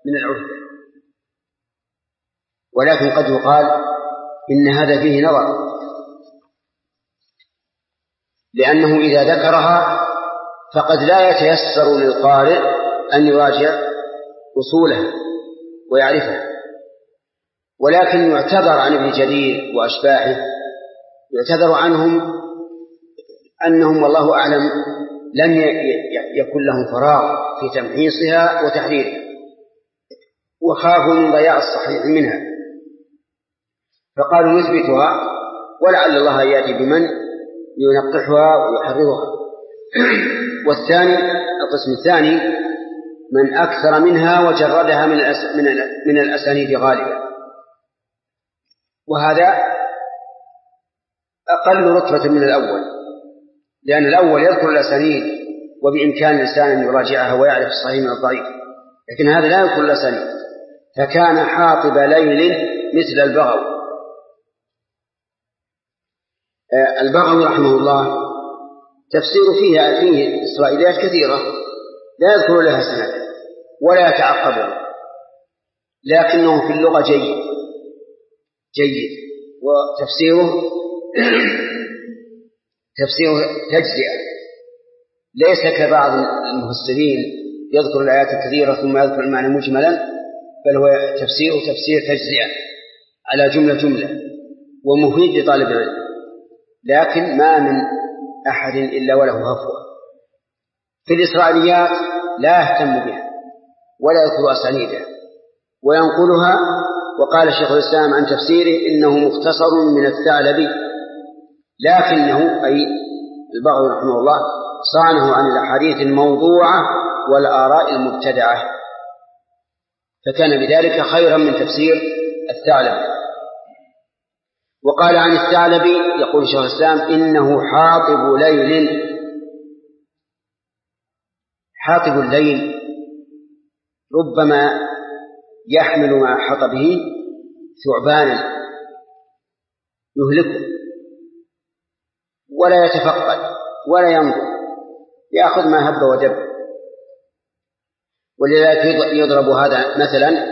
من العهدة، ولكن قد يقال إن هذا فيه نظر، لأنه إذا ذكرها فقد لا يتيسر للقارئ أن يراجع أصولها ويعرفها، ولكن يعتذر عن ابن جرير وأشباهه، يعتذر عنهم أنهم والله أعلم لم يكن لهم فراغ في تمحيصها وتحريرها، وخافوا من ضياع الصحيح منها، فقالوا نثبتها ولعل الله يأتي بمن ينقحها ويحررها. والثاني القسم الثاني من أكثر منها وجردها من الأسانيد غالبا، وهذا أقل رتبة من الأول، لأن الأول يذكر الأسانيد وبإمكان الإنسان أن يراجعها ويعرف الصحيح من الضعيف، لكن هذا لا يذكر الأسانيد. فكان حاطب ليل مثل البغوي. البغوي رحمه الله تفسير فيه إسرائيليات كثيرة لا يذكر لها سند ولا يتعقبها، لكنه في اللغة جيد وتفسيره تجزئة، ليس كبعض المفسرين يذكر الآيات الكثيرة ثم يذكر المعنى مجملا، بل هو تفسير تجزئة على جملة ومفيد لطالب العلم، لكن ما من أحد إلا وله هفوة في الإسرائيليات لا يهتم بها ولا يذكر أسانيدها وينقلها. وقال شيخ الإسلام عن تفسيره إنه مختصر من الثعلبي، لكنه أي البغوي رحمه الله صانه عن الأحاديث الموضوعة والآراء المبتدعة، فكان بذلك خيرا من تفسير الثعلبي. وقال عن الثعلبي يقول شيخ الإسلام إنه حاطب ليل. حاطب الليل ربما يحمل ما حط به ثعبانا يهلكه ولا يتفقد ولا ينظر، يأخذ ما هب ودب. ولذلك يضرب هذا مثلا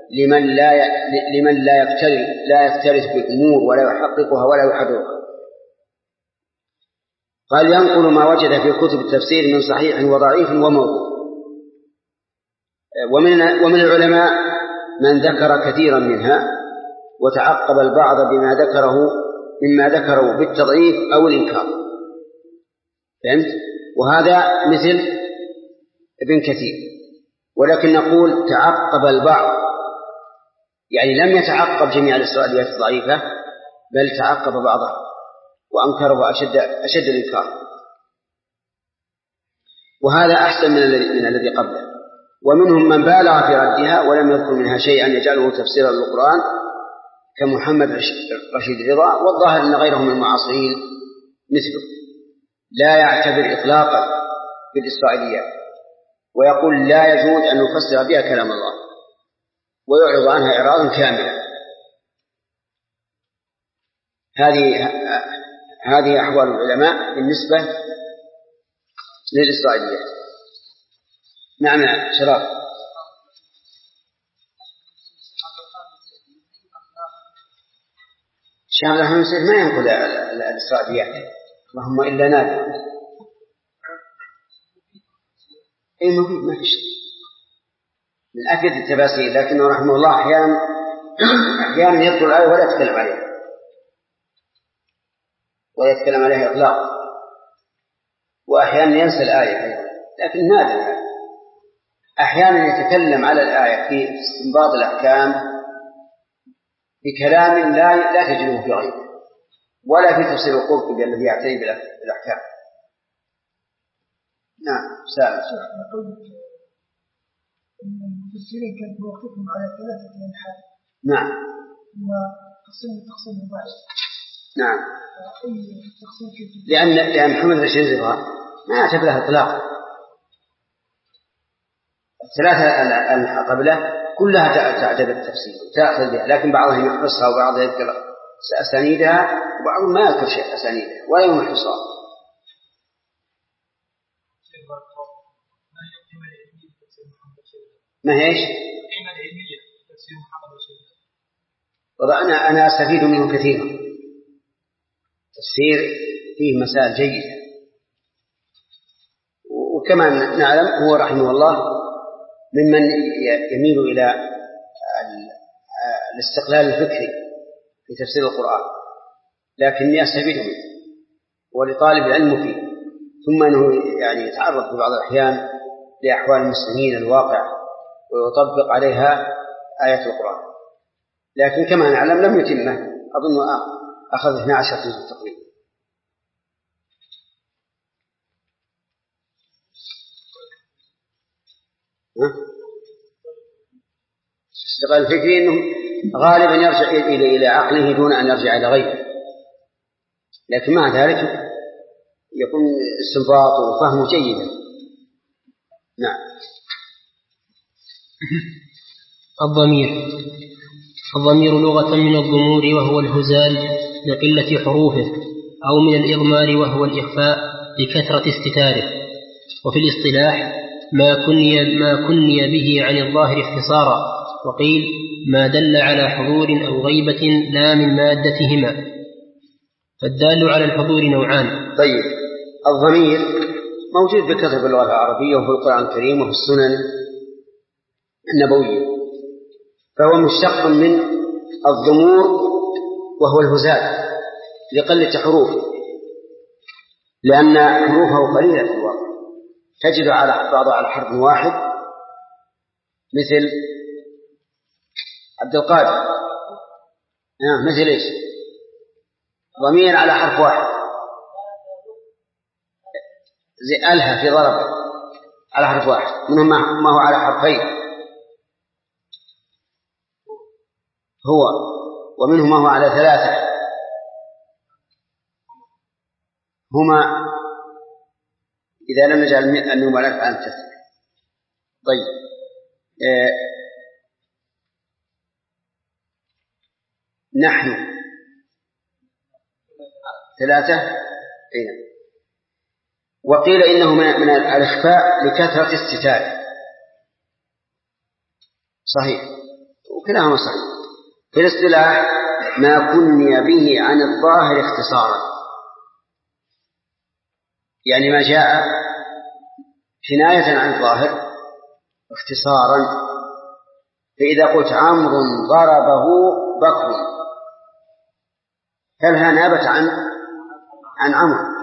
لمن لا يفترس بالأمور ولا يحققها ولا يحررها. قال ينقل ما وجد في كتب التفسير من صحيح وضعيف وموضوع. ومن العلماء من ذكر كثيرا منها وتعقب البعض مما ذكره بالتضعيف أو الإنكار، فهمت؟ وهذا مثل ابن كثير. ولكن نقول تعقب البعض، يعني لم يتعقب جميع الإسرائيليات الضعيفة، بل تعقب بعضها وأنكره أشد الإنكار، وهذا أحسن من الذي قبله. ومنهم من بالغ في ردها ولم يذكر منها شيئا يجعله تفسيرا للقرآن كمحمد رشيد رضا، والظاهر أن غيرهم من المعاصرين مثله لا يعتبر إطلاقا بالإسرائيليات، ويقول لا يجوز أن نفسر بها كلام الله ويعرض عنها إعراضا كاملا. هذه أحوال العلماء بالنسبة للإسرائيليات. نعم شراب. الشيخ عبد الرحمن السيد ما ينقل الإسرائيليات اللهم إلا نادر. أي مفيد ما في شيء من أكد التفاسير، لكنه رحمه الله أحيانا يذكر الآية ولا يتكلم عليها إطلاقا، وأحيانا ينسى الآية أيضا، لكن نادر. أحيانا يتكلم على الآية في استنباط الأحكام بكلام لا تجده في غيره، ولا في تفسير القرطبي الذي يعتني بالأحكام. نعم سائل. المفسرين كانت موقفهم على 3 أنحاء. نعم. تقسيم مباشر. نعم. لأن محمد رشيد رضا ما اعتبرها إطلاقا. 3 قبله كلها تعتبر التفسير وتأخذ بها، لكن بعضهم يحفظها وبعضهم يذكر أسانيدها وبعضهم ما يذكر شيء أسانيدها ولا يحفظها. ما هيش؟ حين وأنا أستفيد منه كثيرا. تفسير فيه مسائل جيدة، وكما نعلم هو رحمه الله ممن يميل إلى الاستقلال الفكري في تفسير القرآن، لكني أستفيد منه ولطالب العلم فيه، ثم أنه يعني يتعرض في بعض الأحيان لأحوال المسلمين الواقع ويطبق عليها آيات القرآن، لكن كما نعلم لم يتمه، أظن أخذ 12 جزء تقريبا. الاستقلال الفكري أنه غالبا يرجع إلى عقله دون أن يرجع إلى غيره، لكن مع ذلك يكون استنباط وفهم جيدا. نعم. الضمير لغة من الضمور وهو الهزال لقلة حروفه، أو من الإضمار وهو الإخفاء لكثرة استتاره. وفي الاصطلاح ما كني به عن الظاهر اختصارا، وقيل ما دل على حضور أو غيبة لا من مادتهما. فالدال على الحضور نوعان. طيب، الضمير موجود بكثرة في اللغة العربية وفي القرآن الكريم وفي السنن النبوية، فهو مشتق من الضمور وهو الهزال لقلة حروفه، لأن حروفه قليلة في الواقع، تجد على بعضها على حرف واحد، مثل عبد القادر، مثل إيش؟ ضمير على حرف واحد، زي ألها في ضرب على حرف واحد، منهم ما هو على حرفين هو، ومنهم ما هو على 3 هما، إذا لم نجعل النوم على الأفعال تثنية. طيب، نحن 3 أين؟ وقيل إنه من الإخفاء لكثرة الستار. صحيح، وكلاهما صحيح. في الاصطلاح ما كني به عن الظاهر اختصارا، يعني ما جاء كناية عن الظاهر اختصارا. فإذا قلت عمرو ضربه بكر، هل ها نابت عن عمرو؟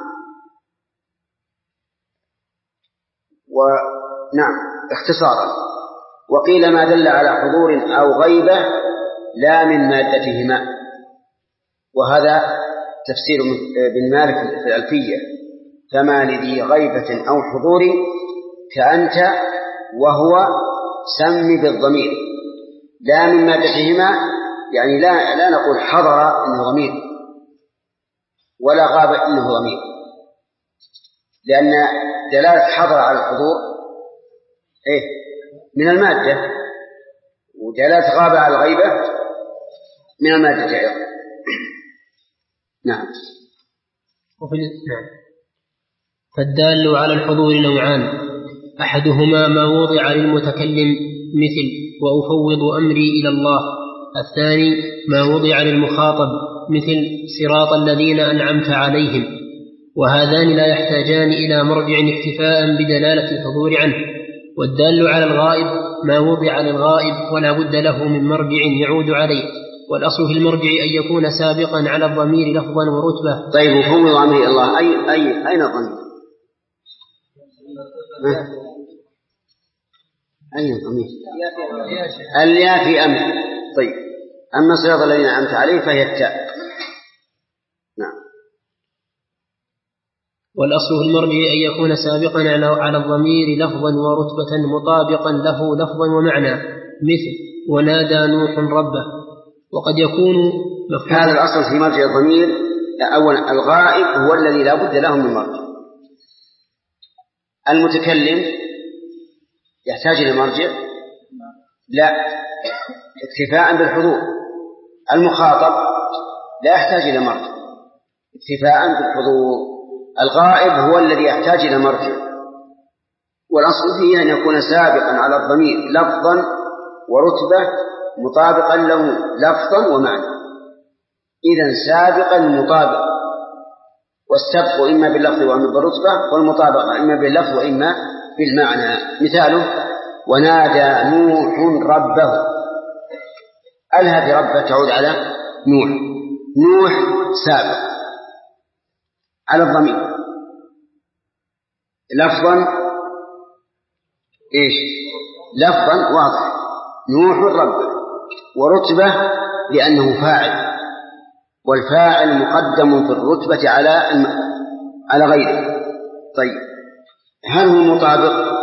ونعم اختصارا. وقيل ما دل على حضور أو غيبة لا من مادتهما، وهذا تفسير بن مالك في الألفية: فما لذي غيبة أو حضور كأنت وهو سم بالضمير لا من مادتهما، يعني لا نقول حضر إنه ضمير ولا غاب إنه ضمير، لأن دلالة حضر على الحضور من المادة، ودلالة غاب على الغيبة من المادة أيضا. نعم. فالدال على الحضور نوعان: أحدهما ما وضع للمتكلم مثل وأفوض أمري إلى الله، الثاني ما وضع للمخاطب مثل صراط الذين أنعمت عليهم، وهذان لا يحتاجان إلى مرجع اكتفاء بدلالة الحضور عنه. والدال على الغائب ما وضع للغائب ولا بد له من مرجع يعود عليه، والأصل في المرجع أن يكون سابقا على الضمير لفظا ورتبة. طيب، وفوض أمري إلى الله أين الضمير؟ أين الضمير؟ الياء في أمر. طيب، أما صراط الذين أنعمت عليه فهي التاء. نعم. والأصل في المرجع أن يكون سابقا على الضمير لفظا ورتبة مطابقا له لفظا ومعنى، مثل ونادى نوح ربه. وقد يكون هذا الأصل في مرجع الضمير. أولا، الغائب هو الذي لا بد له من مرجع. المتكلم يحتاج إلى مرجع؟ لا، اكتفاء بالحضور. المخاطب لا يحتاج إلى مرجع، اكتفاء بالحضور. الغائب هو الذي يحتاج إلى مرجع، والأصل فيه أن يكون سابقا على الضمير لفظا ورتبة مطابقا له لفظا ومعنى. إذن سابقا مطابق، والسبق إما باللفظ وإما بالرتبة، والمطابقة إما باللفظ وإما بالمعنى. مثاله: ونادى نوح ربه. هذه ربه تعود على نوح. نوح سابق على الضمير، لفظا إيش؟ لفظا واضح، نوح ربه. ورتبة لأنه فاعل، والفاعل مقدم في الرتبة على غيره. طيب، هل هو مطابق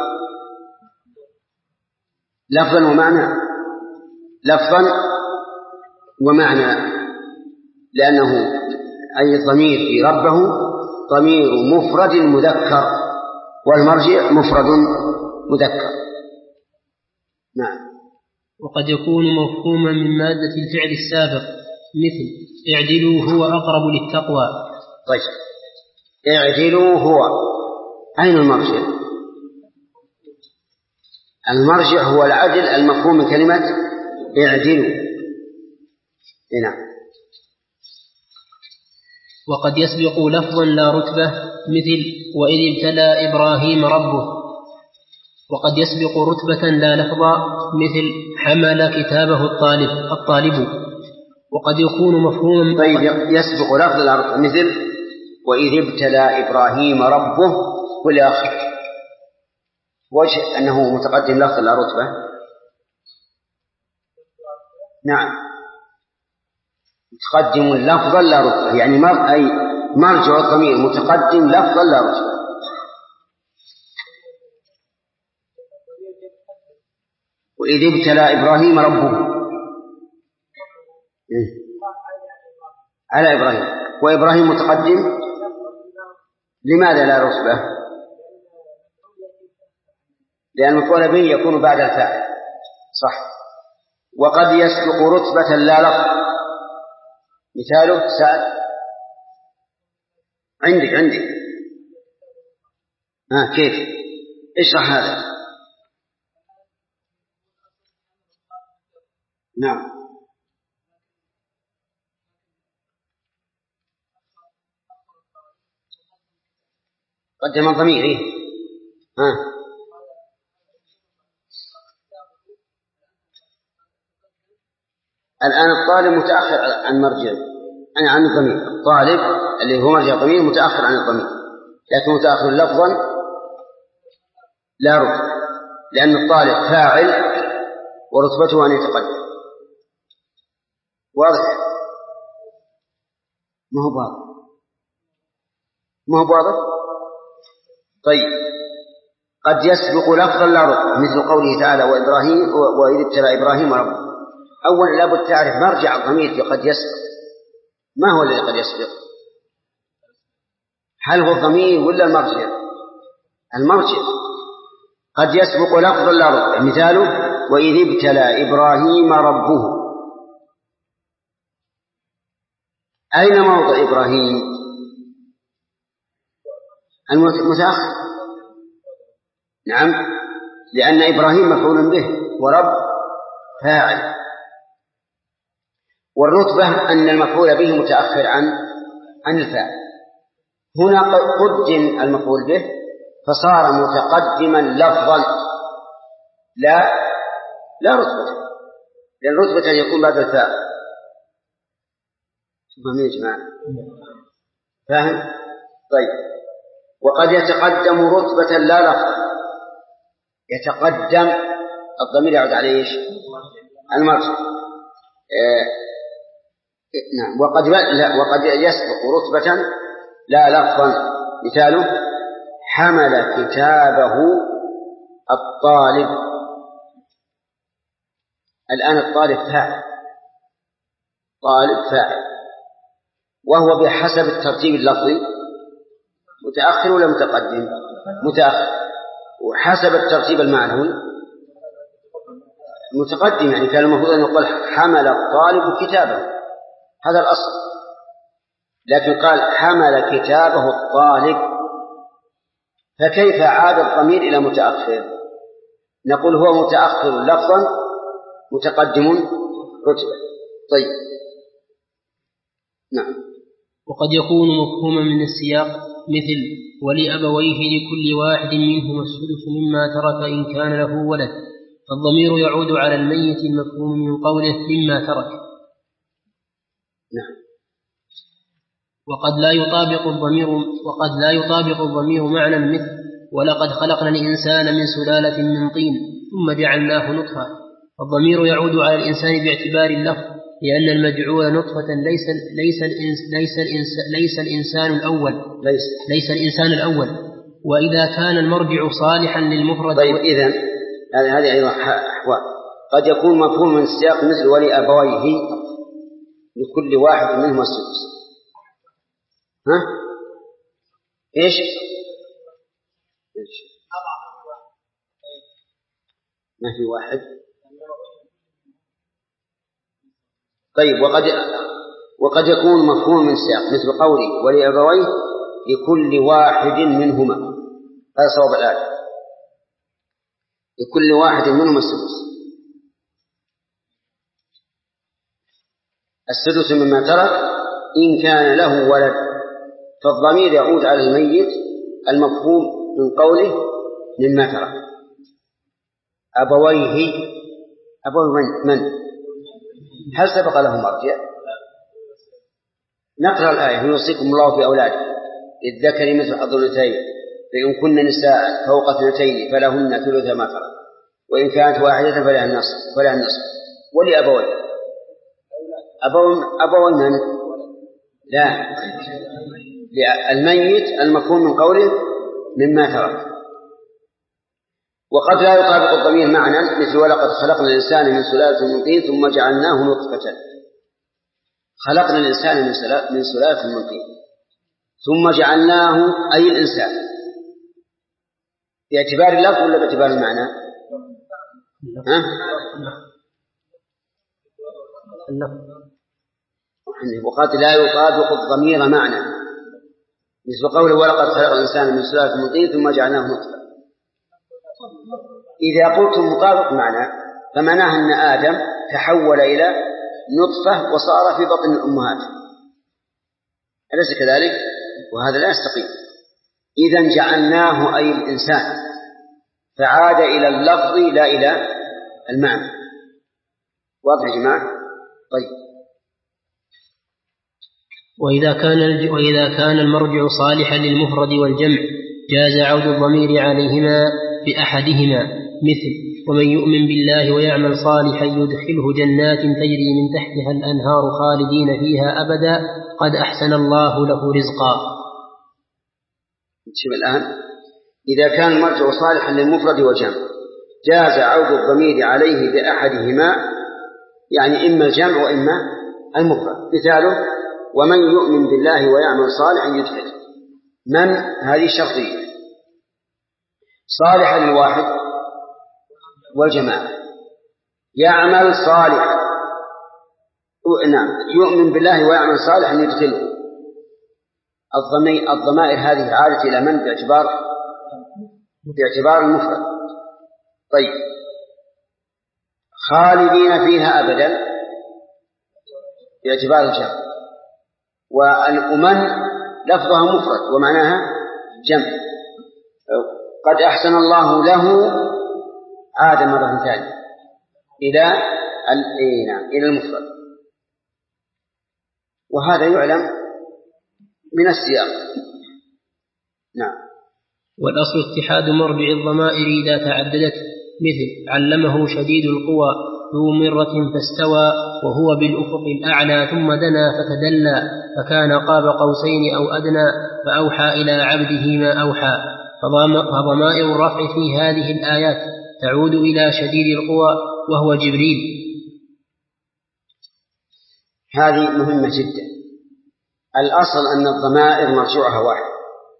لفظا ومعنى؟ لفظا ومعنى، لأنه أي الضمير في ربه ضمير مفرد مذكر، والمرجع مفرد مذكر. نعم. وقد يكون مفهوما من مادة الفعل السابق، مثل اعدلوا هو أقرب للتقوى. طيب، اعدلوا هو، أين المرجع؟ المرجع هو العدل المفهوم من كلمة اعدلوا. نعم. وقد يسبق لفظا لا رتبة، مثل وإذ ابتلى إبراهيم ربه. وقد يسبق رتبة لا لفظا، مثل حمل كتابه الطالب. وقد يكون مفهوما. طيب، يسبق لفظ لا رتبة، مثل وإذ ابتلى إبراهيم ربه والآخر. وجه أنه متقدم لفظ لا رتبة. نعم، متقدم لفظا لا رتبة، يعني أي مرجع الضمير متقدم لفظا لا رتبة. وإذ ابتلى إبراهيم ربه على إبراهيم، وإبراهيم متقدم، لماذا لا رتبة؟ لأن المفعول به يكون بعد الفاعل، صح. وقد يسبق رتبة لا لفظ، مثاله سأل. عندي كيف؟ اشرح هذا. نعم. قدم الضمير. الآن الطالب متأخر عن مرجع، عن الضمير. الطالب اللي هو مرجع الضمير متأخر عن الضمير، لكن متأخر لفظا لا رتبة، لأن الطالب فاعل ورتبته أن يتقدم. واضح؟ ما هو واضح. طيب، قد يسبق لفظا لا رتبة، مثل قوله تعالى وإذ ابتلى إبراهيم ربه. أولا لابد تعرف مرجع الضمير في قد يسبق. ما هو الذي قد يسبق؟ هل هو الضمير ولا المرجع؟ المرجع. قد يسبق لفظا لا رتبة، مثاله وإذ ابتلى إبراهيم ربه. أين موضع إبراهيم؟ المتأخر. نعم، لأن إبراهيم مفعول به ورب فاعل. والرتبة أن المفعول به متأخر عن الفاعل. هنا قدم المفعول به فصار متقدما لفظا لا رتبة، لأن رتبة يكون بعد الفاعل. فاهمين يا جماعة؟ فاهم؟ طيب، وقد يتقدم رتبة لا لفظ. يتقدم الضمير يعود عليه ايش؟ المرجع. نعم. وقد يسبق رتبة لا لفظا، مثاله حمل كتابه الطالب. الآن الطالب فاعل، طالب فاعل، وهو بحسب الترتيب اللفظي متأخر ولا متقدم؟ متأخر. وحسب الترتيب المعنوي متقدم، يعني كان المفروض أن يقول حمل الطالب كتابه، هذا الأصل. لكن قال حمل كتابه الطالب، فكيف عاد الضمير إلى متأخر؟ نقول هو متأخر لفظا متقدم رتبة. طيب نعم. وقد يكون مفهوما من السياق مثل ولأبويه لكل واحد منهما السدس مما ترك إن كان له ولد، فالضمير يعود على الميت المفهوم من قوله مما ترك. نعم. وقد لا يطابق الضمير معنى مثل ولقد خلقنا الإنسان من سلالة من طين ثم جعلناه نطفة. الضمير يعود على الإنسان باعتبار اللفظ، لأن المجعول نطفة ليس الإنسان الأول. وإذا كان المرجع صالحا للمفرد. طيب إذن هذه أيضا أحوال. قد يكون مفهوم من السياق مثل ولأبويه لكل واحد منهما السدس. إيش؟ ما في واحد. طيب وقد يكون مفهوم من السياق مثل قولي ولأبويه لكل واحد منهما، هذا صواب الآية، لكل واحد منهما السدس مما ترك إن كان له ولد، فالضمير يعود على الميت المفهوم من قوله مما ترك. أبويه من؟ هل سبق له مرجع؟ نقرأ الآية يوصيكم الله في أولادكم للذكر مثل حظ الأنثيين فإن كن نساء فوق 2 فلهن ثلث ما ترك وإن كانت واحدة فلها النصف. ولأبويه أبوي من؟ لا، الميت المفهوم من قوله مما ترك. وقد لا يطابق الضمير معنى مثل ولقد خلقنا الإنسان من سلالة من طين ثم جعلناه نطفة. خلقنا الإنسان من سلالة من طين ثم جعلناه أي الإنسان باعتبار اللفظ ولا باعتبار المعنى؟ وقد لا يطابق الضمير معنى مثل قوله ولقد خلقنا الإنسان من سلالة من طين ثم جعلناه نطفة. إذا قلت مطابق معنى فمعناه أن آدم تحول إلى نطفة وصار في بطن الأمهات، أليس كذلك؟ وهذا لا يستقيم. إذن جعلناه أي الإنسان فعاد إلى اللفظ لا إلى المعنى. واضح يا جماعة؟ طيب. وإذا كان المرجع صالحا للمفرد والجمع جاز عود الضمير عليهما بأحدهما مثل ومن يؤمن بالله ويعمل صالحا يدخله جنات تجري من تحتها الأنهار خالدين فيها أبدا قد أحسن الله له رزقا. شوف الآن إذا كان المرجع صالحا للمفرد والجمع جاز عود الضمير عليه بأحدهما، يعني إما الجمع وإما المفرد. مثاله ومن يؤمن بالله ويعمل صالحا يدخله. من هذه شرطية صالحا للواحد والجماعة، يعمل صالحا، نعم يؤمن بالله ويعمل صالحا يدخله. الضمائر هذه عادت إلى من باعتبار المفرد. طيب خالدين فيها أبدا باعتبار الجمع، والأمم لفظها مفرد ومعناها جمع. قد أحسن الله له عاد مرة ثانية إلى المفرد، وهذا يعلم من السياق. نعم. والأصل اتحاد مرجع الضمائر إذا تعددت مثل علمه شديد القوى ذو مرة فاستوى وهو بالأفق الأعلى ثم دنا فتدلى فكان قاب قوسين أو أدنى فأوحى إلى عبده ما أوحى. فضمائر الرفع في هذه الآيات تعود إلى شديد القوى وهو جبريل. هذه مهمة جدا. الأصل أن الضمائر مرجوعها واحد،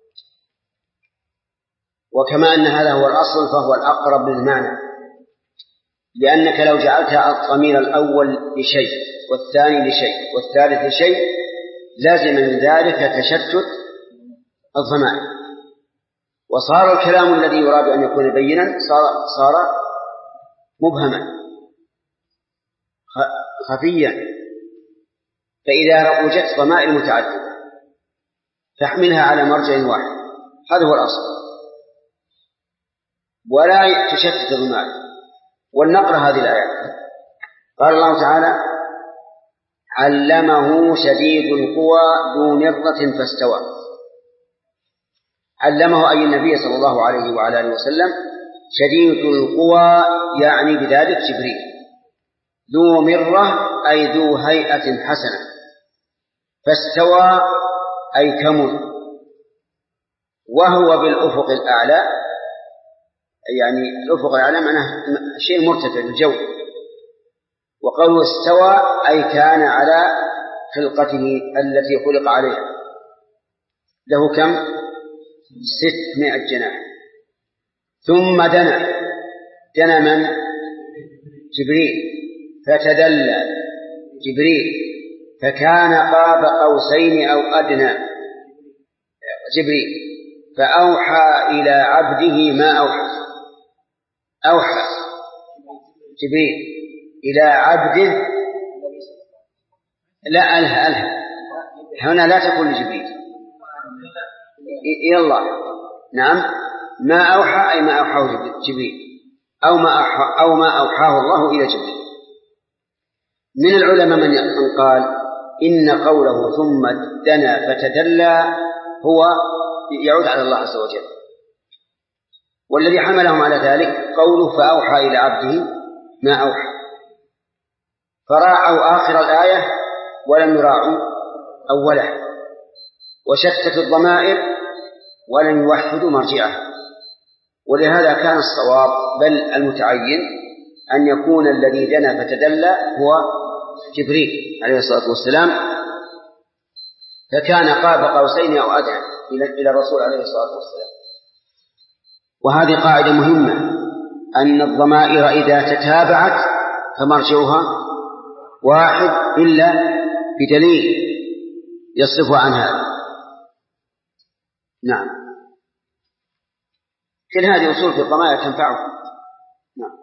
وكما أن هذا هو الأصل فهو الأقرب للمعنى، لأنك لو جعلت الضمير الأول لشيء والثاني لشيء والثالث لشيء لازم من ذلك تشتت الضمائر، وصار الكلام الذي يراد أن يكون بينا صار مبهما. خفيا، فإذا وجدت ضمائر متعددة فاحملها على مرجع واحد، هذا هو الأصل، ولا تشتت الضمائر. ولنقرأ هذه الآيات. قال الله تعالى: علمه شديد القوى ذو مرة فاستوى. علمه أي النبي صلى الله عليه وعلى آله وسلم شديد القوى، يعني بذلك جبريل. ذو مرة أي ذو هيئة حسنة. فاستوى أي كمل، وهو بالأفق الأعلى، يعني الأفق الأعلى معناه شيء مرتفع بالجو. وقوله استوى أي كان على خلقته التي خلق عليها، له كم؟ 600 جناح. ثم دنا من؟ جبريل. فتدلى جبريل فكان قاب قوسين أو أدنى جبريل، فأوحى إلى عبده ما أوحى جبريل إلى عبده. لا، ألها هنا لا تقول لجبريل، إلى الله. نعم، ما أوحى أي ما أوحاه جبريل، أو ما أوحاه الله إلى جبريل. من العلماء من قال إن قوله ثم دنا فتدلى هو يعود على الله عز وجل، والذي حملهم على ذلك قوله فأوحى إلى عبده ما أوحى، فراعوا آخر الآية ولم يراعوا أوله، وشتتوا الضمائر ولم يوحدوا مرجعه. ولهذا كان الصواب بل المتعين أن يكون الذي دنا فتدلى هو جبريل عليه الصلاة والسلام، فكان قاب قوسين أو أدنى إلى الرسول عليه الصلاة والسلام. وهذه قاعدة مهمة، أن الضمائر إذا تتابعت فمرجعها واحد إلا بدليل يصرف عن هذا. نعم، كل هذه أصول في الضمائر تنفعه. نعم.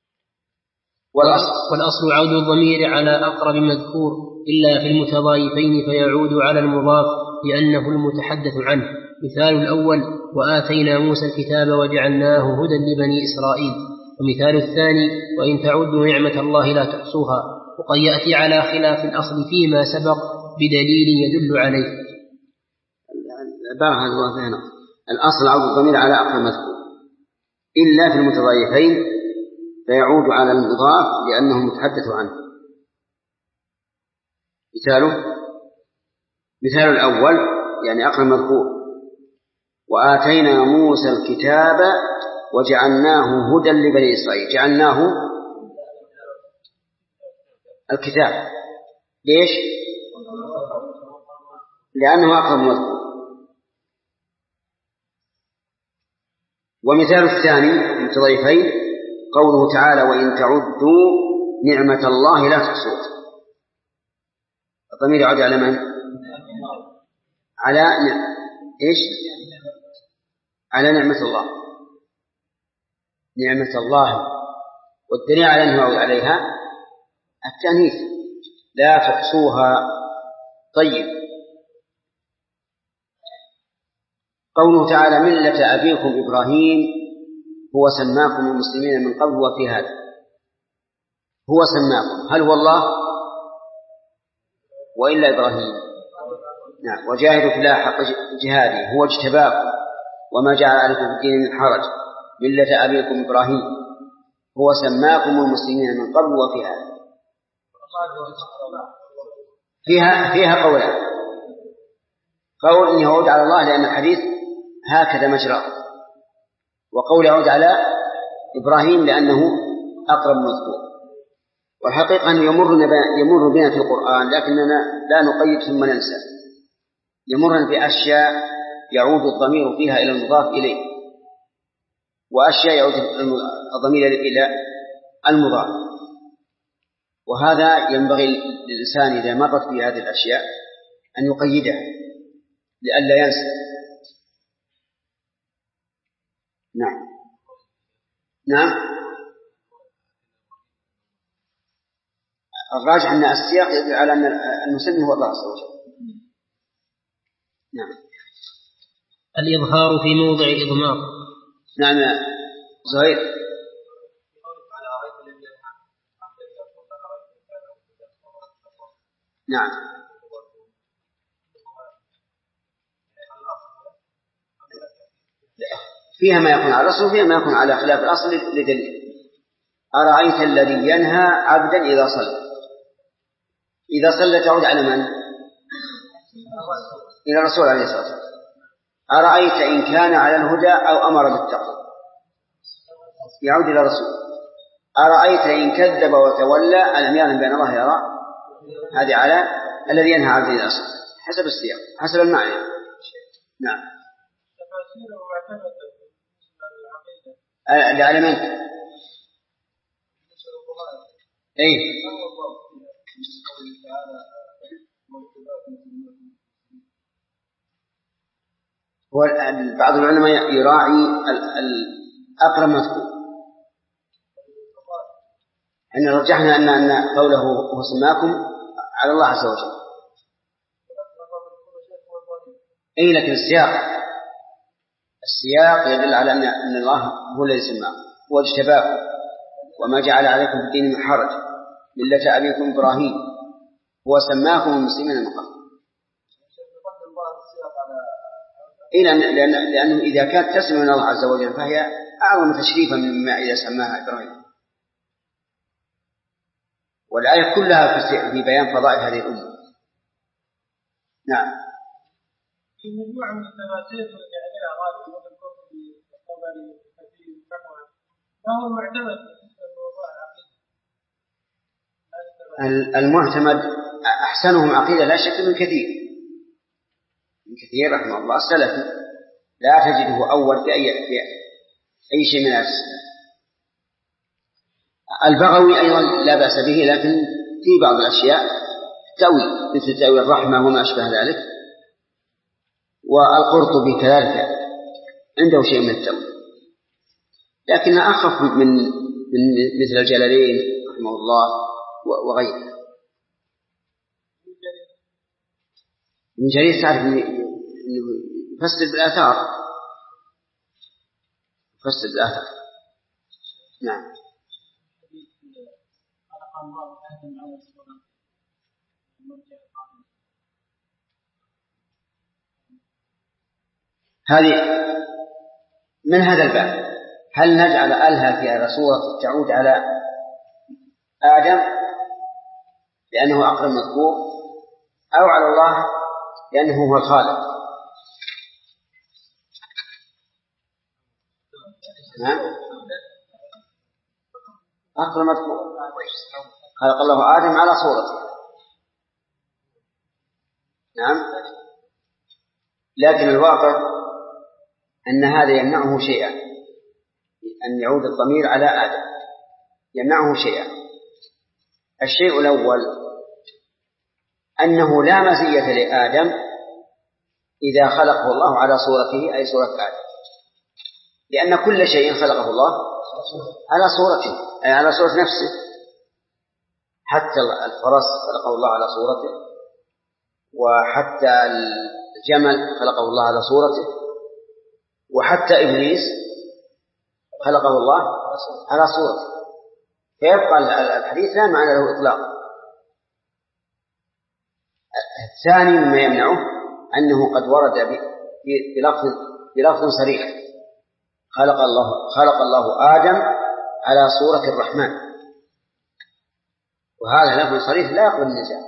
والأصل عود الضمير على أقرب مذكور إلا في المتضايفين فيعود على المضاف لأنه المتحدث عنه. مثال الأول: وآتينا موسى الكتاب وجعلناه هدى لبني إسرائيل. ومثال الثاني: وإن تعدوا نعمة الله لا تحصوها. وقد يأتي على خلاف الأصل فيما سبق بدليل يدل عليه. بارك الله فينا. الأصل عود الضمير على أقرب مذكور إلا في المتضايفين فيعود على المضاف لأنه متحدث عنه. مثال الأول يعني أقرب مذكور: وآتينا موسى الكتاب وجعلناه هدى لبني إسرائيل. جعلناه الكتاب، ليش؟ لأنه أقرب مذكور. ومثال الثاني المتضايفين قوله تعالى: وإن تعدوا نعمة الله لا تحصوها. الضمير يعود على من؟ على إيش؟ على نعمة الله، نعمة الله. والدليل على أنه يعود عليها التأنيث: لا تحصوها. طيب، قوله تعالى: ملة أبيكم إبراهيم هو سماكم المسلمين من قبل وفي هذا. هو سماكم، هل هو الله وإلا إبراهيم؟ نعم. وجاهدوا في الله حق جهاده هو اجتباكم وما جعل عليكم في الدين من حرج ملة أبيكم إبراهيم هو سماكم المسلمين من قبل وفي هذا. فيها قولان: قول إنه يعود على الله لأن الحديث هكذا مجرى، وقول يعود على إبراهيم لأنه أقرب مذكور. والحقيقة أنه يمر بنا في القرآن لكننا لا نقيد ثم ننسى. يمرنا بأشياء يعود الضمير فيها إلى المضاف إليه، وأشياء يعود الضمير إلى المضاف. وهذا ينبغي للإنسان إذا مرت في هذه الأشياء أن يقيدها لئلا ينسى. نعم. الراجح أن السياق يدل على أن المسلم هو الله عز وجل. نعم. الإظهار في موضع الإضمار. نعم يا زهير. نعم. فيها ما يكون على الأصل وفيها ما يكون على خلاف الأصل لدليل. أرأيت الذي ينهى عبدا إذا صلى. إذا صلى تعود على من؟ إلى الرسول عليه الصلاة والسلام. أرأيت إن كان على الهدى أو أمر بالتقوى يعود إلى الرسول. أرأيت إن كذب وتولى ألم يعلم بأن الله يرى. هذه على الذي ينهى عبدا إذا صلى حسب السياق حسب المعنى. نعم. على من؟ أي بعض العلماء يراعي الأقرب مذكور. أن رجحنا أن قوله هو سماكم على الله عز وجل. أي لكن السياق يدل على أن الله هو الذي سماكم واجتباكم وما جعل عليكم في الدين من حرج ملة أبيكم إبراهيم هو سماكم المسلمين من قبل. لأنه إذا كانت تسمى من الله عز وجل فهي أعظم تشريفا مما إذا سماها إبراهيم. والآية كلها في بيان فضائل هذه الأمة. نعم. في مجموعة من التفاسير التي عليها غالب وقد كنت في الطبري وكثير الفتوى فهو معتمد بالنسبة لموضوع العقيدة. المعتمد أحسنهم عقيدة لا شك من كثير رحمه الله السلفي لا تجده أول في أي شيء من السلف. البغوي أيضا لا بأس به لكن في بعض الأشياء تأويل مثل تأويل الرحمة وما أشبه ذلك. والقرطبي كذلك عنده شيء من التأويل لكن أخف من مثل الجلالين رحمه الله وغيره. من جرير تعرف أنه يفسر بالآثار. نعم. هذه من هذا الباب هل نجعل ألها في هذا صورة تعود على آدم لأنه أقرب مذكور أو على الله لأنه هو الخالق؟ أقرب مذكور خلق الله آدم على صورته. نعم. لكن الواقع أن هذا يمنعه شيئا أن يعود الضمير على آدم يمنعه شيئا. الشيء الأول أنه لا مزية لآدم إذا خلقه الله على صورته أي صورة آدم لأن كل شيء خلقه الله على صورته أي على صورة نفسه. حتى الفرس خلقه الله على صورته وحتى الجمل خلقه الله على صورته وحتى إبليس خلقه الله على صورته. فيبقى الحديث لا معنى له إطلاق. الثاني مما يمنعه أنه قد ورد بلفظ صريح خلق الله آدم على صورة الرحمن وهذا لفظ صريح لا يقبل النزاع.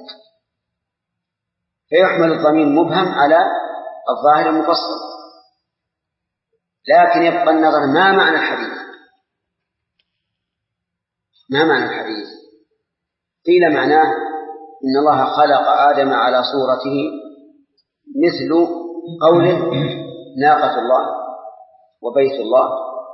فيحمل الضمير مبهم على الظاهر المفصل لكن يبقى النظر ما معنى الحديث. قيل معناه إن الله خلق آدم على صورته مثل قوله ناقة الله وبيت الله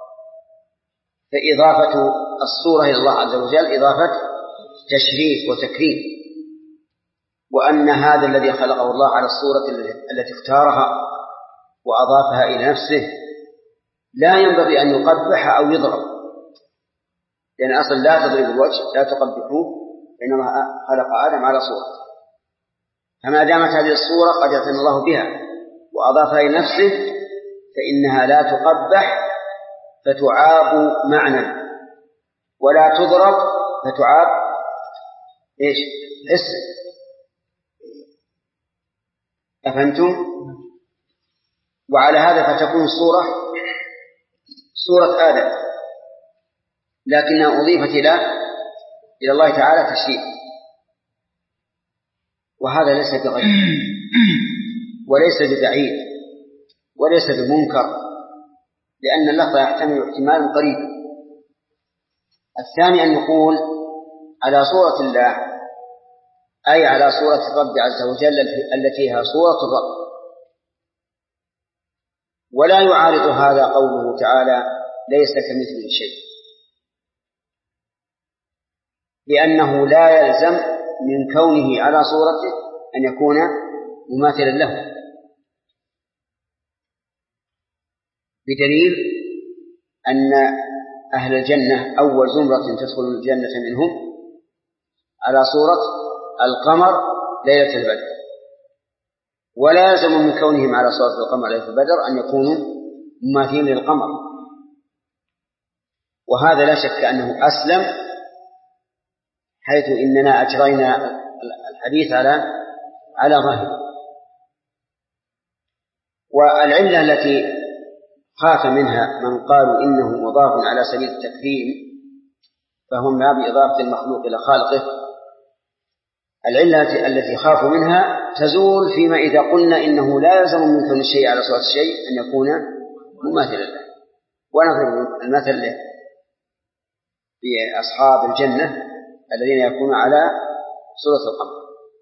فإضافة الصورة إلى الله عز وجل إضافة تشريف وتكريم وأن هذا الذي خلقه الله على الصورة التي اختارها وأضافها إلى نفسه لا ينبغي أن يقبح أو يضرب لأن أصلا لا تضرب الوجه لا تقبحوه فإن الله خلق آدم على صورته، فما دامت هذه الصورة قد اعتنى الله بها وأضافها إلى نفسه فإنها لا تقبح فتعاب معنى، ولا تضرب فتعاب حس. أفهمتم؟ وعلى هذا فتكون الصورة صورة آدم، لكنها أضيفت إلى الله تعالى تشريف، وهذا ليس بغير وليس ببعيد وليس بمنكر، لأن اللفظ يحتمل احتمالا قريبا. الثاني أن نقول على صورة الله أي على صورة الرب عز وجل التي هي صورة الرب، ولا يعارض هذا قوله تعالى ليس كمثله شيء، لأنه لا يلزم من كونه على صورته أن يكون مماثلا له، بدليل أن أهل الجنة أول زمرة تدخل الجنة منهم على صورة القمر ليلة البدر، ولا يلزم من كونهم على صورة القمر ليلة البدر أن يكونوا مماثلين للقمر، وهذا لا شك أنه أسلم، حيث إننا أجرينا الحديث على ظاهره. والعلة التي خاف منها من قالوا إنه مضاف على سبيل التكريم فهم لا بإضافة المخلوق إلى خالقه، العلة التي خافوا منها تزول فيما إذا قلنا إنه لا يلزم من كون الشيء على صورة الشيء أن يكون مماثلا له. ونضرب المثل له بأصحاب الجنة الذين يكونون على صورة القمر.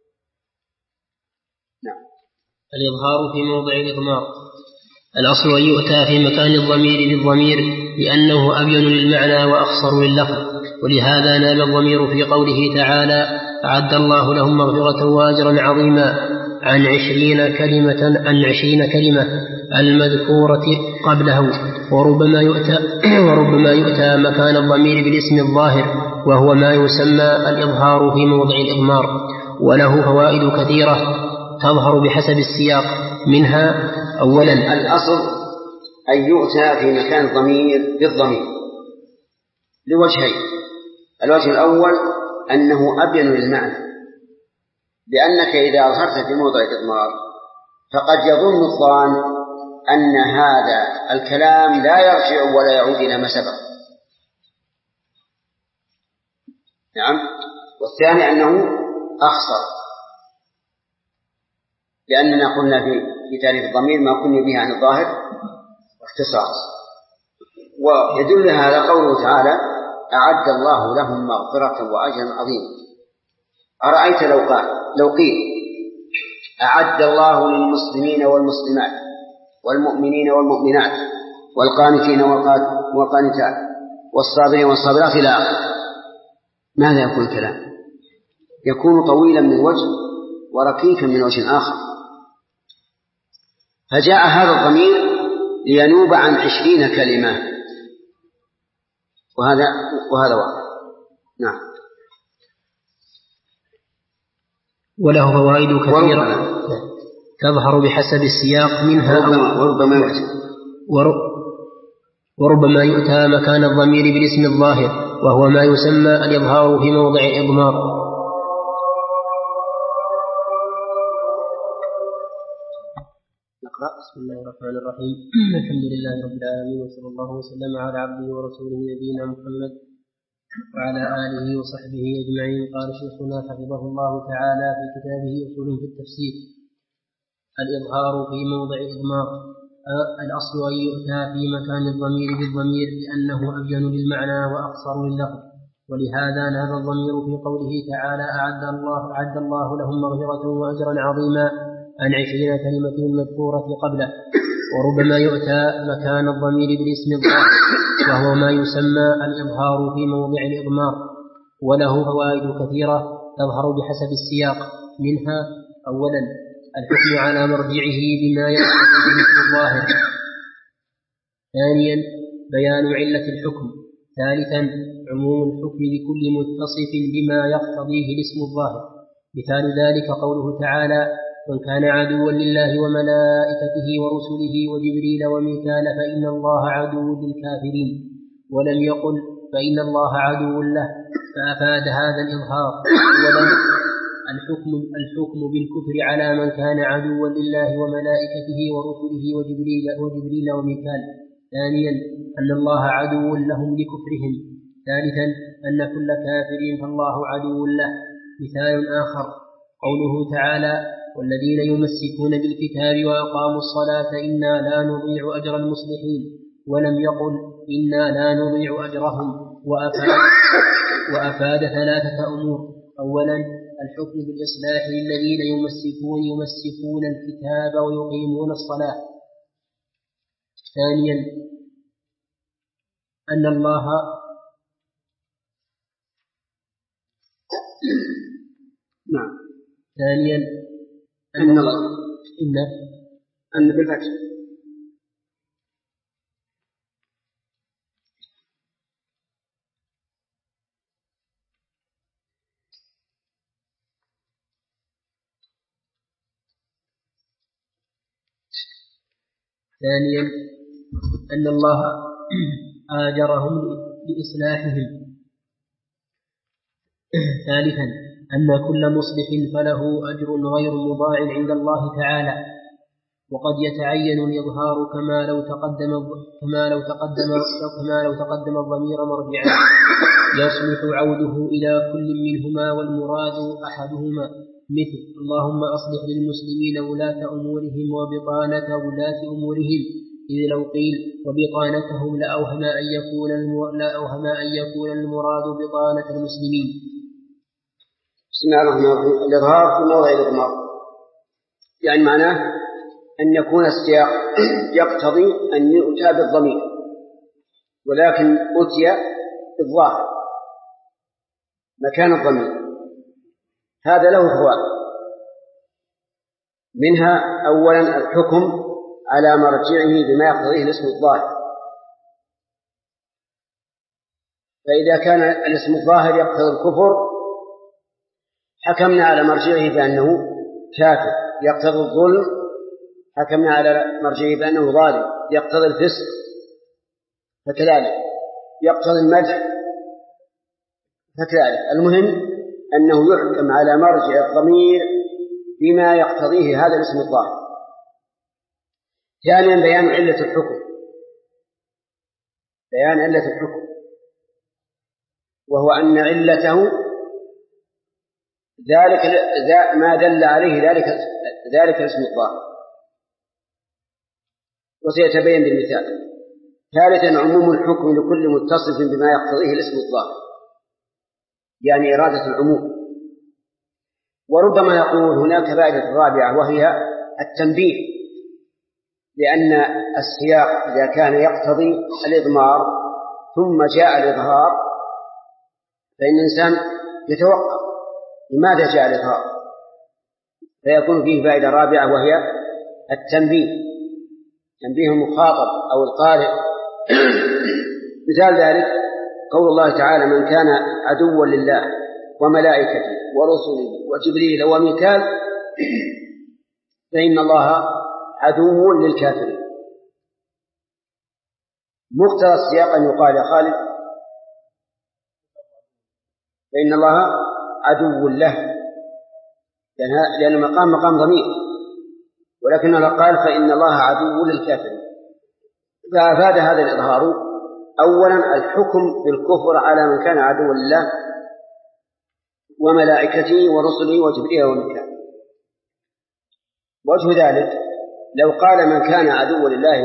نعم. الإظهار في موضع الإضمار. الأصل أن يؤتى في مكان الضمير بالضمير لأنه أبين للمعنى وأخصر لللفظ، ولهذا نال الضمير في قوله تعالى أعد الله لهم مغفرة وأجرا عظيما عن 20 كلمة المذكورة قبله. وربما يؤتى مكان الضمير بالاسم الظاهر وهو ما يسمى الإظهار في موضع الإضمار، وله فوائد كثيرة تظهر بحسب السياق، منها أولا الأصل أن يؤتى في مكان الضمير بالضمير لوجهين. الوجه الأول أنه أبين للمعنى، لأنك إذا أظهرت في موضع الإضمار فقد يظن الظان أن هذا الكلام لا يرجع ولا يعود إلى ما سبق. نعم. والثاني أنه أخصر، لأننا قلنا في تعريف الضمير ما كنا به عن الظاهر واختصاص. ويدل هذا قوله تعالى أعد الله لهم مغفرة وأجرا عظيما. أرأيت لو قيل أعد الله للمسلمين والمسلمات والمؤمنين والمؤمنات والقانتين والقانتات والصابرين والصابرات إلى آخره، ماذا يكون الكلام؟ يكون طويلا من وجه وركيكا من وجه آخر. فجاء هذا الضمير لينوب عن 20 كلمة، وهذا واضح. نعم. وله فوائد كثيرة تظهر بحسب السياق، منها وربما يؤتى مكان الضمير بالاسم الظاهر وهو ما يسمى الإظهار في موضع الإضمار. بسم الله الرحمن الرحيم. الحمد لله رب العالمين، وصلى الله وسلم على عبده ورسوله نبينا محمد وعلى آله وصحبه أجمعين. قال شيخنا حفظه الله تعالى في كتابه أصول في التفسير: الإظهار في موضع الإضمار. الأصل أن يؤتى في مكان الضمير بالضمير لأنه أبين للمعنى وأقصر لللفظ، ولهذا نال الضمير في قوله تعالى أعد الله لهم مغفرة وأجرا عظيما عن 20 كلمة المذكورة قبله. وربما يؤتى مكان الضمير بالاسم الظاهر وهو ما يسمى الإظهار في موضع الإضمار، وله فوائد كثيرة تظهر بحسب السياق، منها أولا الحكم على مرجعه بما يأتي بالاسم الظاهر. ثانيا بيان علة الحكم. ثالثا عموم الحكم لكل متصف بما يقتضيه الاسم الظاهر. مثال ذلك قوله تعالى: من كان عدوا لله وملائكته ورسله وجبريل وميكال فإن الله عدو للكافرين، ولم يقل فإن الله عدو له، فأفاد هذا الإظهار. أولا الحكم بالكفر على من كان عدوا لله وملائكته ورسله وجبريل وميكال. ثانيا أن الله عدو لهم لكفرهم. ثالثا أن كل كافر فالله عدو له. مثال آخر قوله تعالى: والذين يمسكون بالكتاب وأقاموا الصلاة إنا لا نضيع أجر المصلحين، ولم يقل إنا لا نضيع أجرهم. وأفاد ثلاثة أمور. أولا الحكم بالإصلاح للذين يمسكون الكتاب ويقيمون الصلاة. ثانيا أن الله ثانيا أن بالفتح. ثانيا أن الله آجرهم لإصلاحهم. ثالثا أن كل مصلح فله أجر غير مضاع عند الله تعالى. وقد يتعين الإظهار كما لو تقدم الضمير مرجعا يصلح عوده إلى كل منهما والمراد أحدهما، مثل: اللهم أصلح للمسلمين ولاة أمورهم وبطانة ولاة أمورهم، إذ لو قيل وبطانتهم لأوهم أن يكون المراد بطانة المسلمين. بسم الله الرحمن الرحيم. الإظهار في موضع الإضمار، يعني معناه أن يكون السياق يقتضي أن يؤتى بالضمير، ولكن أتي بالظاهر مكان الضمير. هذا له فوائد، منها أولا الحكم على مرجعه بما يقتضيه الاسم الظاهر. فإذا كان الاسم الظاهر يقتضي الكفر حكمنا على مرجعه بأنه كافر. يقتضي الظلم حكمنا على مرجعه بأنه ظالم. يقتضي الفسق فكذلك. يقتضي المدح فكذلك. المهم أنه يحكم على مرجع الضمير بما يقتضيه هذا الاسم الظاهر. ثانيا بيان علة الحكم، وهو أن علته ذلك ما دل عليه ذلك الاسم الظاهر، وسيتبين بالمثال. ثالثا عموم الحكم لكل متصف بما يقتضيه الاسم الظاهر، يعني إرادة العموم. وربما يقول هناك فائدة رابعة وهي التنبيه، لأن السياق إذا كان يقتضي الإضمار ثم جاء الإظهار فإن الإنسان يتوقف لماذا جاء الإظهار، فيكون فيه فائدة رابعة وهي التنبيه، تنبيه المخاطب أو القارئ. مثال ذلك قول الله تعالى: من كان عدوا لله وملائكته ورسله وجبريل وميكال فإن الله عدو للكافرين. مقتضى السياق أن يقال يا خالد فإن الله عدو له، لأن مقام ضمير، ولكن الله قال فإن الله عدو للكافرين. فأفاد هذا الإظهار أولا الحكم بالكفر على من كان عدوا لله وملائكته ورسله وجبريل وميكال. وجه ذلك لو قال من كان عدوا لله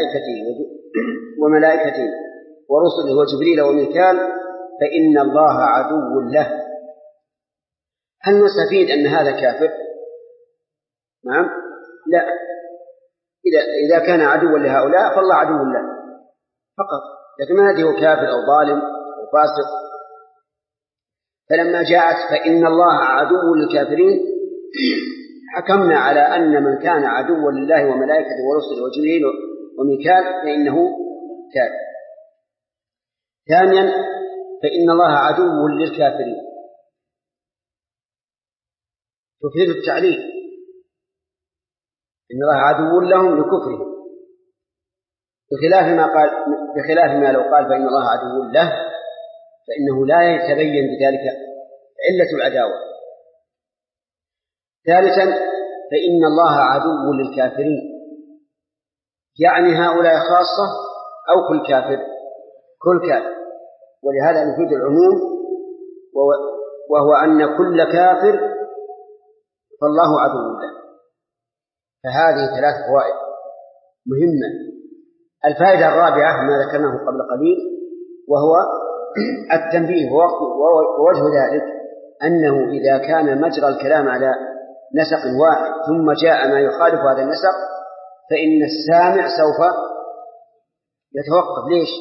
وملائكته ورسله وجبريل وميكال فإن الله عدو له، هل نستفيد أن هذا كافر؟ نعم، لا. إذا كان عدوا لهؤلاء فالله عدو له فقط، لكن ما هو كافر أو ظالم أو فاسق. فلما جاءت فإن الله عدو للكافرين حكمنا على أن من كان عدوا لله وملائكته ورسله وجبريل وميكال فإنه كافر. ثانيا فإن الله عدو للكافرين تفيد التعليل، إن الله عدو لهم لكفرهم، بخلاف ما لو قال فإن الله عدو له فإنه لا يتبين بذلك علة العداوة. ثالثا فإن الله عدو للكافرين، يعني هؤلاء خاصة أو كل كافر، كل كافر، ولهذا نفيد العموم، وهو أن كل كافر فالله عدو له. فهذه 3 فوائد مهمة. الفائدة الرابعة ما ذكرناه قبل قليل، وهو التنبيه ووجه ذلك أنه إذا كان مجرى الكلام على نسق واحد ثم جاء ما يخالف هذا النسق فإن السامع سوف يتوقف. ليش؟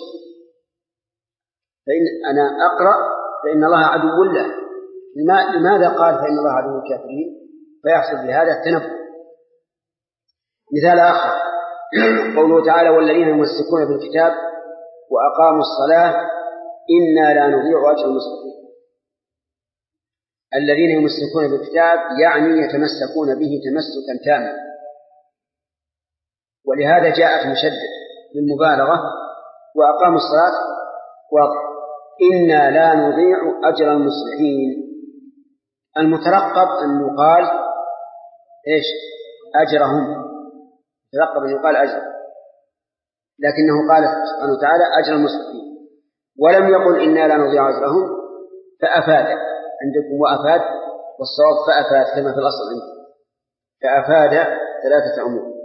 فإن أنا أقرأ فإن الله عدو له، لماذا قال فإن الله عدو الكافرين؟ فيحصل بهذا التنبه. مثال آخر قوله تعالى والذين يمسكون بالكتاب وأقاموا الصلاة إنا لا نضيع أجر المصلحين. الذين يمسكون بالكتاب يعني يتمسكون به تمسكا تاما، ولهذا جاءت مشدد للمبالغة وأقاموا الصلاة إنا لا نضيع أجر المصلحين. المترقب أن يقال إيش؟ أجرهم، ترقب أن يقال أجر، لكنه قال سبحانه وتعالى أجر المصلحين ولم يقل إنا لا نضيع أجرهم، فأفاد عندكم وأفاد، والصواب فأفاد كما في الأصل عندكم، فأفاد 3 أمور.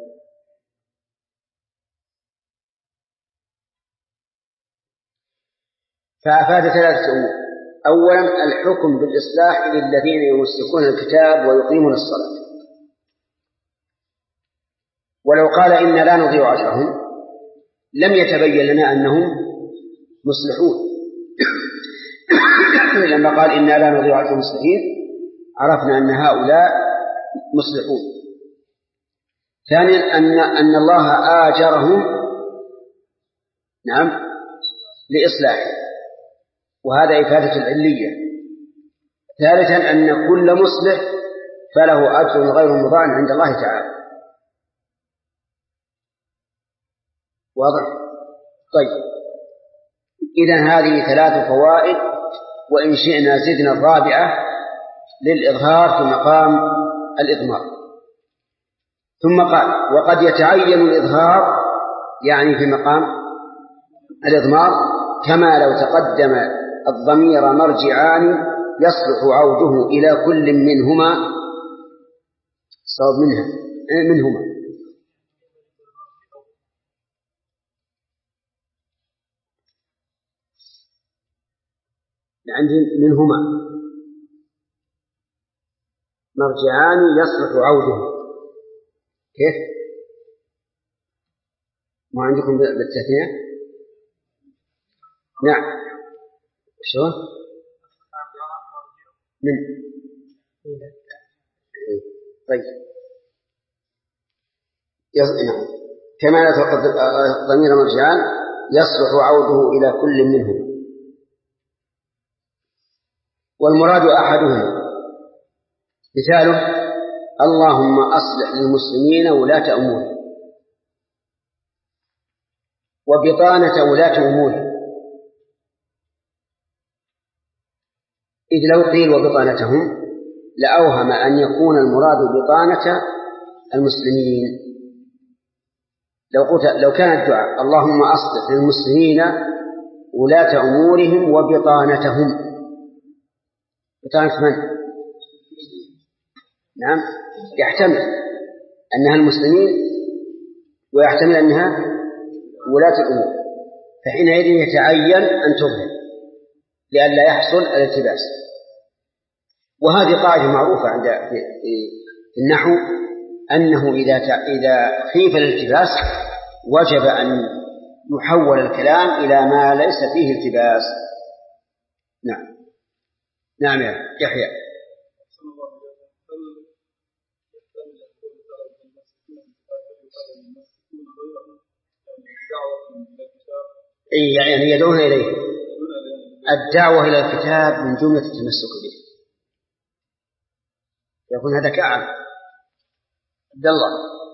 فأفاد 3 أمور. أولا الحكم بالإصلاح للذين يمسكون الكتاب ويقيمون الصلاة. ولو قال إنا لا نضيع أجرهم لم يتبين لنا أنهم مصلحون لما قال إنا لا نضيع أجر المصلحين عرفنا أن هؤلاء مصلحون. ثانيا أن الله آجرهم نعم لإصلاحه، وهذا إفادة العلية. ثالثا أن كل مصلح فله أجر غير مضاعف عند الله تعالى. واضح؟ طيب، إذن هذه 3 فوائد، وإن شئنا زدنا الرابعة للإظهار في مقام الإضمار. ثم قال وقد يتعين الإظهار يعني في مقام الإضمار كما لو تقدم الضمير مرجعان يصلح عوده إلى كل منهما صواب منهما عندي منهما مرجعان يصلح عوده. كيف؟ ما عندكم بالتثنية؟ نعم. شلون؟ من طيب نعم. كما يتقدم ضمير مرجعان يصلح عوده إلى كل منهم، والمراد أحدهما. مثاله اللهم أصلح للمسلمين ولاة أمورهم، وبطانة ولاة أمورهم، إذ لو قيل وبطانتهم لأوهم أن يكون المراد بطانة المسلمين. لو كان الدعاء اللهم أصلح للمسلمين ولاة أمورهم وبطانتهم، بطانة من؟ نعم، يحتمل أنها المسلمين ويحتمل أنها ولاة الأمور، فحينئذ يتعين أن تظهر لئلا يحصل الالتباس. وهذه قاعدة معروفة عند في النحو أنه إذا خيف الالتباس وجب أن يحول الكلام إلى ما ليس فيه التباس. نعم. نعم يا يحيى. يعني يدعون إليه الدعوة إلى الكتاب من جملة التمسك به، يكون هذا كأعم. عبد الله.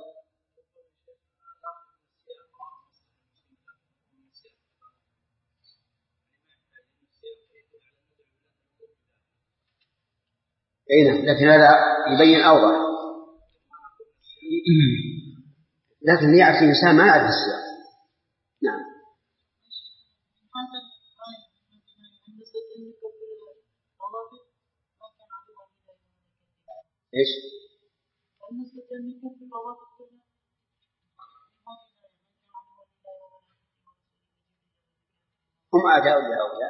أين؟ لكن هذا يبين أوضح. لكن يأتي إنسان ما يعرف السياق. نعم. إيش؟ هم أعداء لهؤلاء.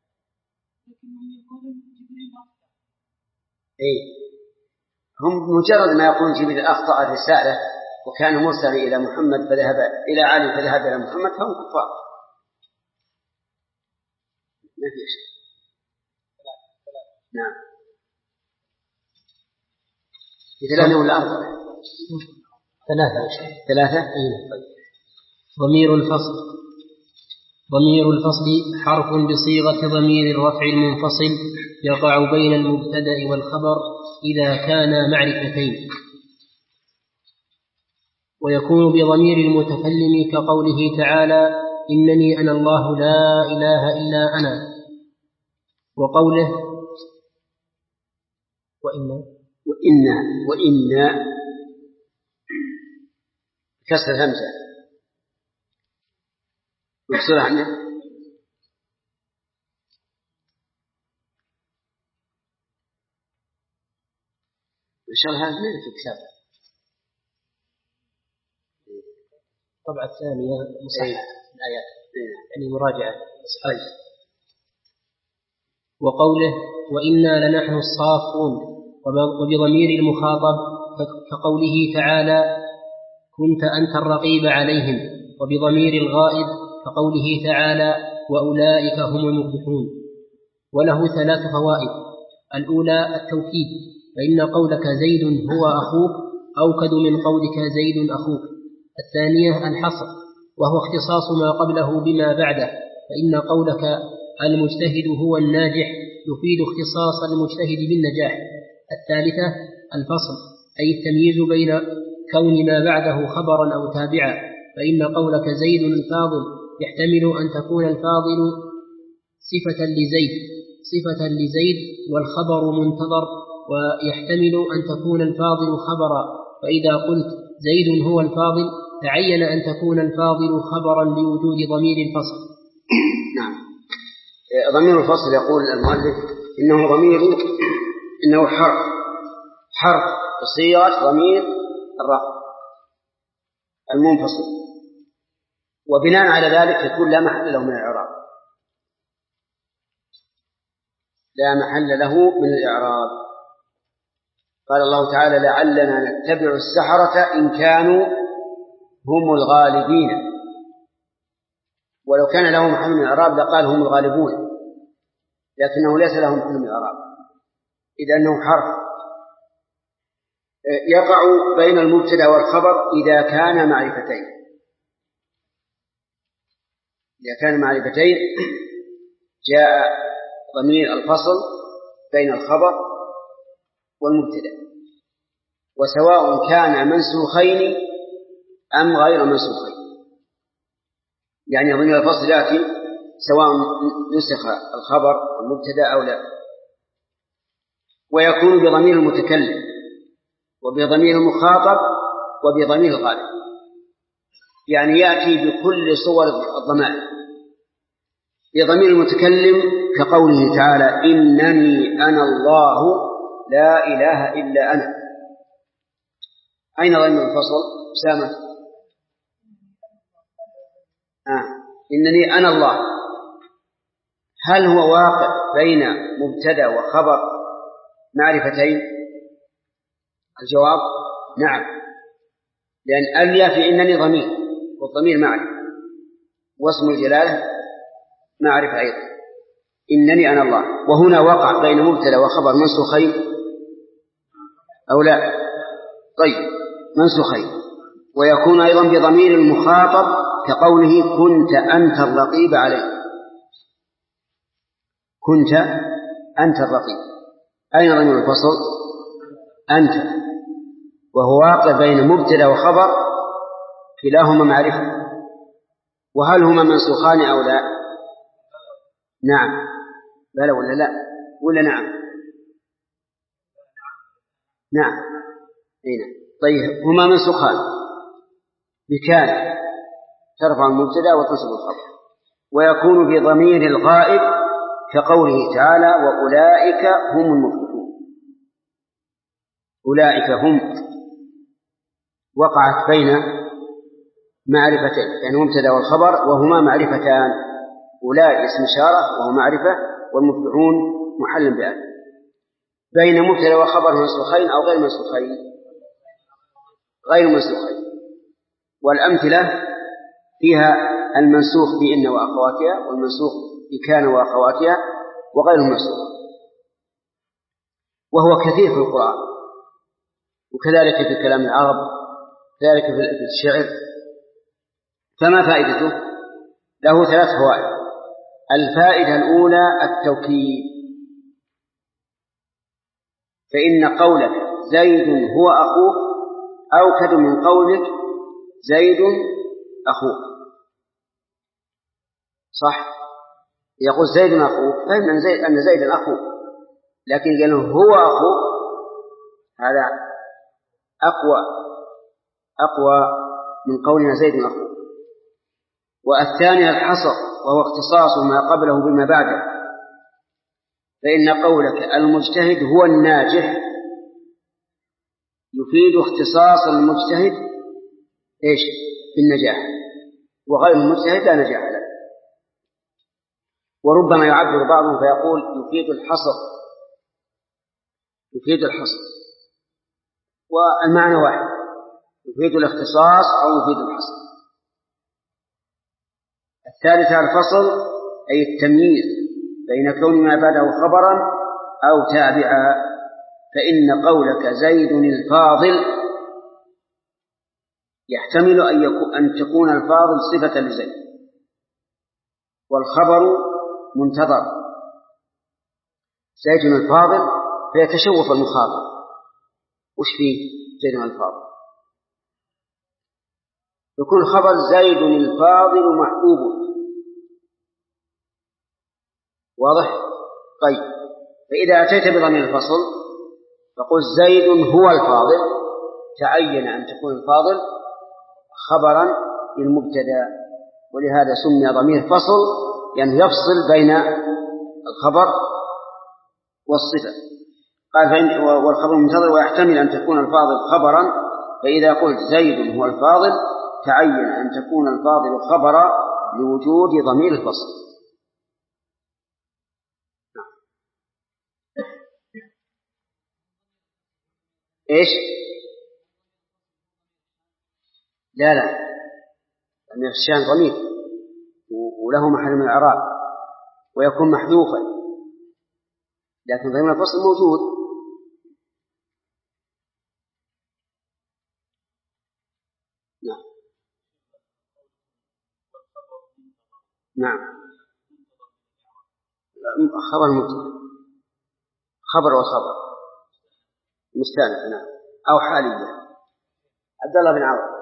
إيه، هم مجرد ما يقول جبريل أخطأ الرسالة وكان مرسلا إلى محمد فذهب إلى علي فذهب إلى محمد فهم كفار. ما في شيء. نعم. ثلاثة ولا أربعة؟ ثلاثة. ضمير الفصل حرف بصيغة ضمير الرفع المنفصل يقع بين المبتدأ والخبر إذا كانا معرفتين، ويكون بضمير المتكلم كقوله تعالى إنني أنا الله لا إله إلا أنا، وقوله وإنا كسر همزة مكسور عنه. إن شاء الله هذا من في كتاب طبعا الثانية مصحح الآيات يعني مراجعة صحيح. وقوله وإنا لنحن الصافون، وبضمير المخاطب كقوله تعالى كنت أنت الرقيب عليهم، وبضمير الغائب كقوله تعالى وأولئك هم المفلحون. وله 3 فوائد. الأولى التوكيد، فإن قولك زيد هو أخوك أوكد من قولك زيد أخوك. الثانية الحصر، وهو اختصاص ما قبله بما بعده، فإن قولك المجتهد هو الناجح يفيد اختصاص المجتهد بالنجاح. الثالثة الفصل، أي التمييز بين كون ما بعده خبرا أو تابعا، فإن قولك زيد الفاضل يحتمل أن تكون الفاضل صفة لزيد والخبر منتظر، ويحتمل أن تكون الفاضل خبرا، فإذا قلت زيد هو الفاضل تعين أن تكون الفاضل خبرا لوجود ضمير الفصل. نعم. ضمير الفصل يقول المؤلف إنه حرف بصيغة ضمير الرفع المنفصل، وبناء على ذلك يكون لا محل له من الإعراب. لا محل له من الإعراب. قال الله تعالى لعلنا نتبع السحرة إن كانوا هم الغالبين، ولو كان لهم محل من الإعراب لقال هم الغالبون، لكنه ليس لهم محل من الإعراب إذ أنه حرف يقع بين المبتدأ والخبر إذا كان معرفتين جاء ضمير الفصل بين الخبر والمبتدأ، وسواء كان منسوخين أم غير منسوخين. يعني ضمير الفصل يأتي سواء نسخ الخبر والمبتدأ أو لا. ويكون بضمير المتكلم وبضمير المخاطب وبضمير الغالب، يعني يأتي بكل صور الضمائر. بضمير المتكلم كقوله تعالى إنني أنا الله لا إله إلا أنا. أين ضمير الفصل؟ أسامة. إنني أنا الله، هل هو واقع بين مبتدأ وخبر معرفتين؟ الجواب نعم، لأن أليا في إنني ضمير، والضمير معرفة، واسم الجلالة معرفة أيضا. إنني أنا الله، وهنا وقع بين مبتدأ وخبر منسوخين أو لا؟ طيب منسوخين. ويكون أيضا بضمير المخاطب كقوله كنت أنت الرقيب عليه. كنت أنت الرقيب. أين ضمير الفصل؟ أنت، وهو واقع بين مبتدأ وخبر كلاهما معرفة. وهل هما منسوخان أو لا؟ نعم. بلى ولا لا؟ ولا نعم؟ نعم. هنا. طيب هما منسوخان بكان ترفع المبتدأ وتنصب الخبر، ويكون في ضمير الغائب كقوله تعالى وأولئك هم المفلحون. أولئك هم وقعت بين معرفتين، يعني مبتدأ والخبر وهما معرفتان. أولئك اسم إشارة وهو معرفة، والمفلحون محل بأل. بين مبتدأ وخبر منسوخين أو غير منسوخين؟ غير منسوخين. والأمثلة فيها المنسوخ بإن وأخواتها، والمنسوخ بكان وأخواتها، وغير المنسوخ، وهو كثير في القرآن، وكذلك في كلام العرب، كذلك في الشعر. فما فائدته؟ له 3 فوائد. الفائدة الأولى التوكيد، فإن قولك زيد هو أخوك أوكد من قولك زيد أخوك. صح؟ يقول زيد أخوك فإن أن زيد أخوك، لكن قالوا هو أخوك هذا أقوى من قولنا زيد أخوك. والثاني الحصر، وهو اختصاص ما قبله بما بعده، فإن قولك المجتهد هو الناجح يفيد اختصاص المجتهد بالنجاح، وغير المجتهد لا نجاح له. وربما يعبر بعضهم فيقول يفيد الحصر، والمعنى واحد، يفيد الاختصاص أو يفيد الحصر. الثالثة الفصل، أي التمييز بين كون ما بعده خبرا أو تابعا. فإن قولك زيد الفاضل يحتمل أن تكون الفاضل صفة لزيد، والخبر منتظر. زيد الفاضل فيتشوف المخاطب، وش فيه زيد الفاضل؟ يكون الخبر زيد الفاضل محبوب. واضح؟ طيب، فإذا أتيت بضمير الفصل فقل زيد هو الفاضل، تعين أن تكون الفاضل خبرا للمبتدأ، ولهذا سمي ضمير فصل، يعني يفصل بين الخبر والصفة. قال والخبر منتظر، ويحتمل أن تكون الفاضل خبرا، فإذا قلت زيد هو الفاضل تعين أن تكون الفاضل خبرا لوجود ضمير الفصل. إيش؟ لا ضمير الشان ضمير وله محل من الإعراب ويكون محذوفا، لكن ضمير الفصل موجود. نعم. خبر مبتدأ، خبر والخبر مستأنف، نعم، أو حالية. عبد الله بن عوض.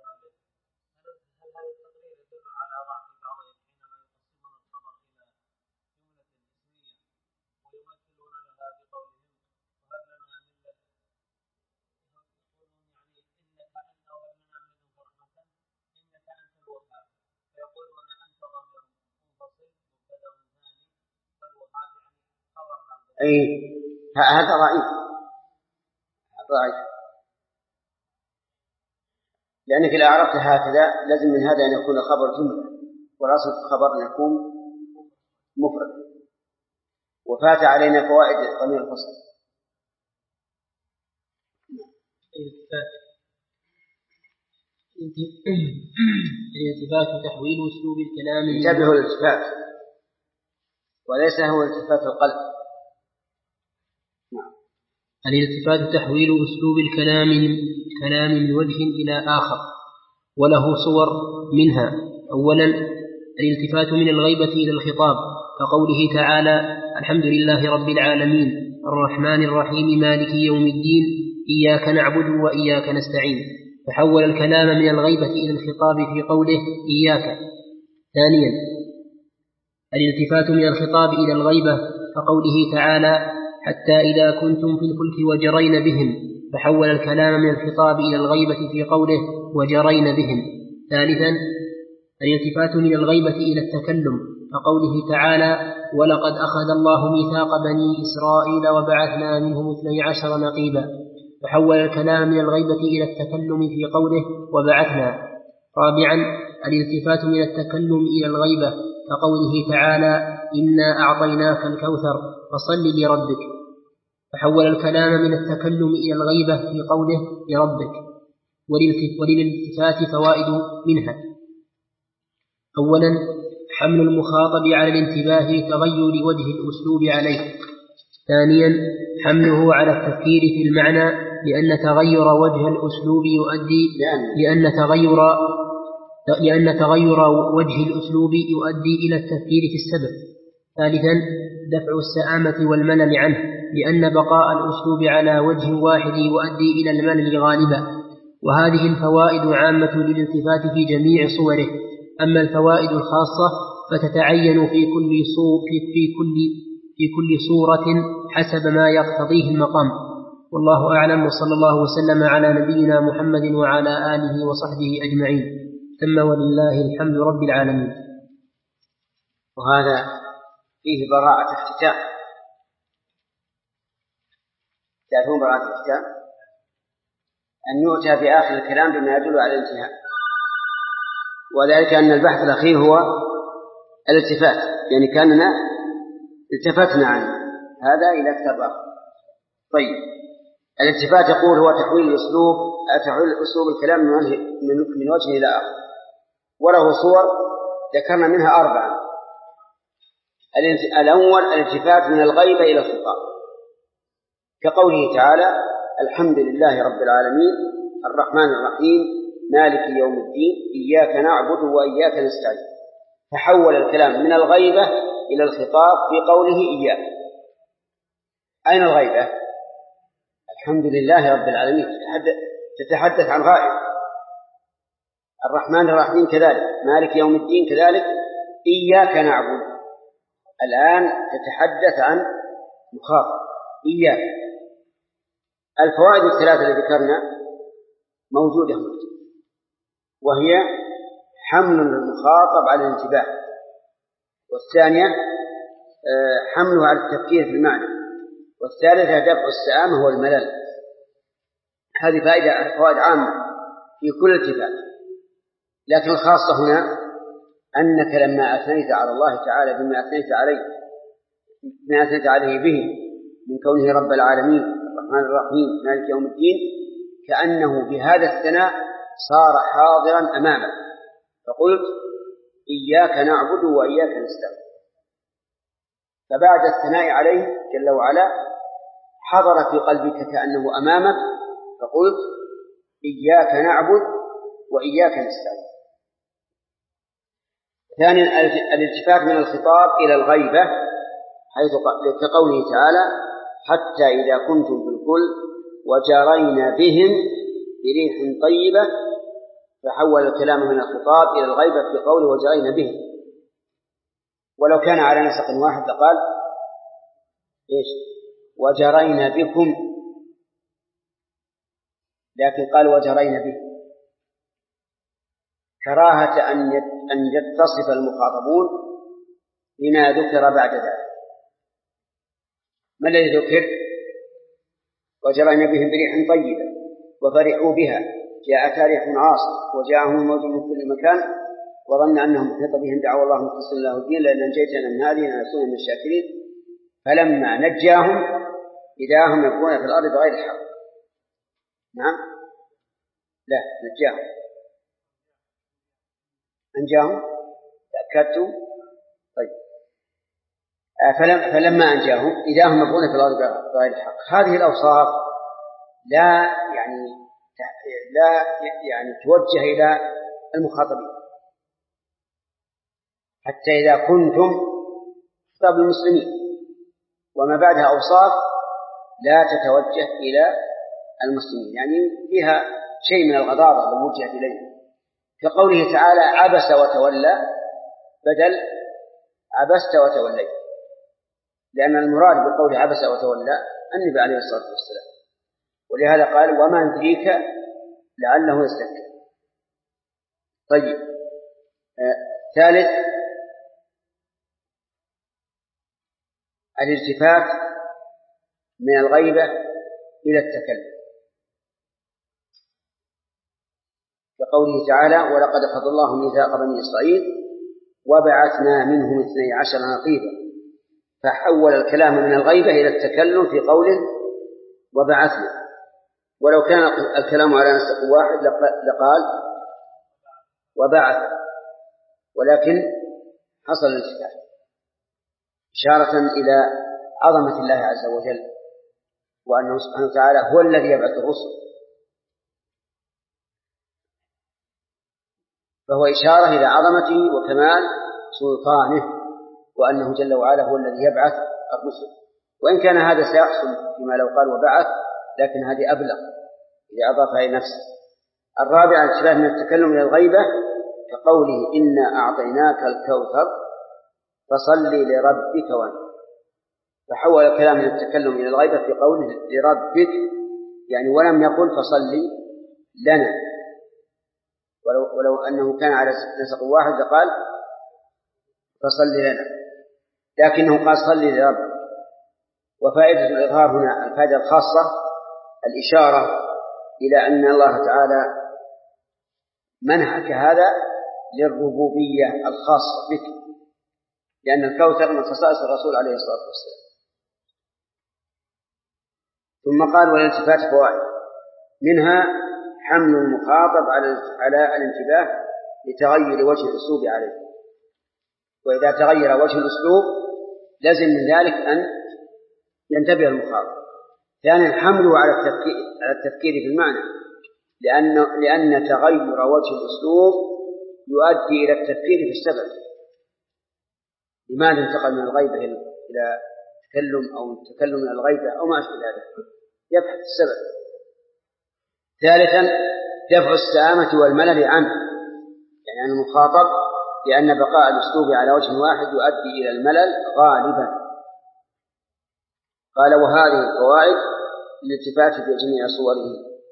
أي هذا ضعيف، لأنك إذا عرفت هكذا لازم من هذا أن يكون الخبر جملة، والأصل في الخبر أن يكون مفرد. وفات علينا فوائد ضمير الفصل. الالتفات تحويل أسلوب الكلام. انتبهوا الالتفات، وليس هو التفات القلب. الالتفات تحويل أسلوب الكلام من وجه إلى آخر، وله صور منها: أولا الالتفات من الغيبة إلى الخطاب، كقوله تعالى: الحمد لله رب العالمين الرحمن الرحيم مالك يوم الدين إياك نعبد وإياك نستعين، فحول الكلام من الغيبة إلى الخطاب في قوله إياك. ثانيا الالتفات من الخطاب إلى الغيبة كقوله تعالى: حتى إذا كنتم في الفلك وجرين بهم، فحول الكلام من الخطاب إلى الغيبة في قوله وجرين بهم. ثالثا الالتفات من الغيبة إلى التكلم كقوله تعالى: ولقد أخذ الله ميثاق بني إسرائيل وبعثنا منهم 12 نقيبا، فحول الكلام من الغيبة إلى التكلم في قوله وبعثنا. رابعا الالتفات من التكلم إلى الغيبة كقوله تعالى: إنا أعطيناك الكوثر فصل لربك، فحول الكلام من التكلم إلى الغيبة في قوله لربك. وللالتفات فوائد منها: أولا حمل المخاطب على الانتباه لتغير وجه الأسلوب عليه. ثانيا حمله على التفكير في المعنى لأن تغير وجه الأسلوب يؤدي إلى التفكير في السبب. ثالثا دفع السآمة والملل عنه لأن بقاء الأسلوب على وجه واحد يؤدي إلى الملل غالبا. وهذه الفوائد عامة للالتفات في جميع صوره. أما الفوائد الخاصة فتتعين في كل صورة حسب ما يقتضيه المقام. والله أعلم، وصلى الله وسلم على نبينا محمد وعلى آله وصحبه أجمعين. ثم ولله الحمد رب العالمين. وهذا فيه براءة اختتام. تعرفون براءة الاختتام؟ أن يؤتى بآخر الكلام بما يدل على الانتهاء، وذلك أن البحث الأخير هو الالتفات، يعني كأننا التفتنا عنه هذا إلى كتاب آخر. طيب، الالتفات يقول هو تحويل أسلوب الكلام من وجه إلى آخر، وله صور ذكرنا منها 4. الأول الالتفات من الغيبة إلى الخطاب كقوله تعالى: الحمد لله رب العالمين الرحمن الرحيم مالك يوم الدين إياك نعبد وإياك نستعين، فحول الكلام من الغيبة إلى الخطاب في قوله إياك. أين الغيبة؟ الحمد لله رب العالمين تتحدث عن غائب، الرحمن الرحيم كذلك، مالك يوم الدين كذلك، إياك نعبد الآن تتحدث عن مخاطب إياك. الفوائد 3 التي ذكرنا موجودة، وهي حمل المخاطب على الانتباه، والثانية حمله على التفكير في المعنى، والثالثة دفع السآمة والملل. هذه فوائد عامة في كل التفات، لكن الخاصة هنا أنك لما أثنيت على الله تعالى بما أثنيت عليه به من كونه رب العالمين الرحمن الرحيم مالك يوم الدين، كأنه بهذا الثناء صار حاضرا أمامك، فقلت إياك نعبد وإياك نستعين. فبعد الثناء عليه جل وعلا حضر في قلبك كأنه أمامك، فقلت إياك نعبد وإياك نستعين. ثانيا الالتفات من الخطاب إلى الغيبة، حيث كقوله تعالى: حتى إذا كنتم في الفلك وجرينا بهم بريح طيبة، فحول الكلام من الخطاب إلى الغيبة في قوله وجرينا بهم. ولو كان على نسق واحد لقال إيش؟ وجرينا بكم، لكن قال وجرينا به، كراهة أن يتصف المخاطبون بما ذكر بعد ذلك. ما الذي ذكر؟ وجرينا بهم بريح طيبة وفرحوا بها جاءتها ريح عاصف وجاءهم الموج من كل مكان وظن أنهم محيط بهم دعوا الله مخلصين له الدين لئن أنجيتنا من هذه لنكون من الشاكرين فلما نجاهم إذا هم يبغون في الأرض بغير الحق. نعم، لا، نجاهم، أنجاهم، تأكدتم؟ طيب، فلما أنجاهم إذا هم يبغون في الأرض بغير الحق. هذه الأوصاف لا يعني توجه إلى المخاطبين. حتى إذا كنتم خطاب المسلمين، وما بعدها أوصاف لا تتوجه إلى المسلمين، يعني فيها شيء من الغضاضة لو وجهت إليه، كقوله تعالى عبس وتولى بدل عبست وتوليت، لأن المراد بقول عبس وتولى النبي عليه الصلاة والسلام، ولهذا قال وما يدريك لعله يزكى. طيب، ثالث الالتفات من الغيبة إلى التكلم، كقوله تعالى ولقد أخذ الله ميثاق بني إسرائيل وبعثنا منهم 12 نقيبا، فحول الكلام من الغيبة إلى التكلم في قوله وبعثنا، ولو كان الكلام على نسق واحد لقال وبعث، ولكن حصل الالتفات إشارة إلى عظمة الله عز وجل، وأنه سبحانه وتعالى هو الذي يبعث الرسل، فهو إشارة إلى عظمته وكمال سلطانه، وأنه جل وعلا هو الذي يبعث الرسل، وإن كان هذا سيحصل فيما لو قال وبعث، لكن هذه أبلغ إذا أضافها إلى نفسه. الرابع الالتفات من التكلم إلى الغيبة، كقوله إنا أعطيناك الكوثر فصل لربك وانحر، فحول الكلام من التكلم إلى الغيبة في قوله لربك، يعني ولم يقل فصل لنا، ولو أنه كان على نسق واحد لقال فصل لنا، لكنه قال صل لربك. وفائدة الإظهار هنا الفائدة الخاصة الإشارة إلى أن الله تعالى منحك هذا للربوبية الخاصة بك، لأن الكوثر من خصائص الرسول عليه الصلاة والسلام. ثم قال والالتفات فوائد، منها حمل المخاطب على الانتباه لتغير وجه الأسلوب عليه، وإذا تغير وجه الأسلوب لازم من ذلك أن ينتبه المخاطب. ثانيا حمله على التفكير في المعنى، لأن تغير وجه الأسلوب يؤدي إلى التفكير في السبب، لماذا انتقل من الغيبة إلى تكلم، أو التكلم من الغيبة أو ما أشبه ذلك، يبحث السبب. ثالثا دفع السآمة والملل عنه، يعني عن المخاطب، لأن بقاء الأسلوب على وجه واحد يؤدي إلى الملل غالبا. قال وهذه الفوائد الالتفات في جميع صوره.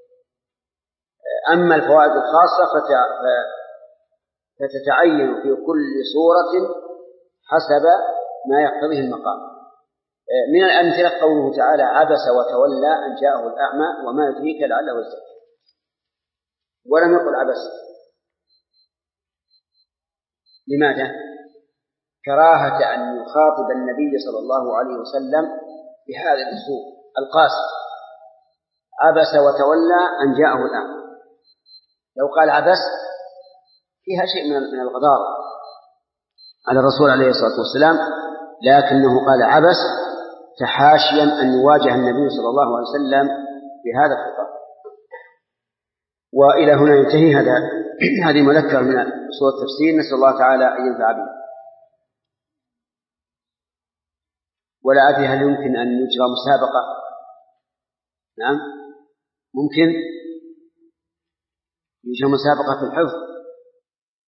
أما الفوائد الخاصة فتتعين في كل صورة حسب ما يقتضيه المقام. من الأمثلة قوله تعالى عبس وتولى أن جاءه الأعمى وما يدريك لعله يزكى، ولم يقل عبس. لماذا؟ كراهة أن يخاطب النبي صلى الله عليه وسلم بهذا الأسلوب القاسي، عبس وتولى أن جاءه الأعمى. لو قال عبس فيها شيء من الغضاضة على الرسول عليه الصلاة والسلام، لكنه قال عبس تحاشيا أن يواجه النبي صلى الله عليه وسلم بهذا الخطاب. وإلى هنا ينتهي هذه مذكرة من سورة التفسير، نسأل الله تعالى أن ينفع به. ولا أدري هل يمكن أن يجرى مسابقة؟ نعم ممكن يجرى مسابقة في الحفظ.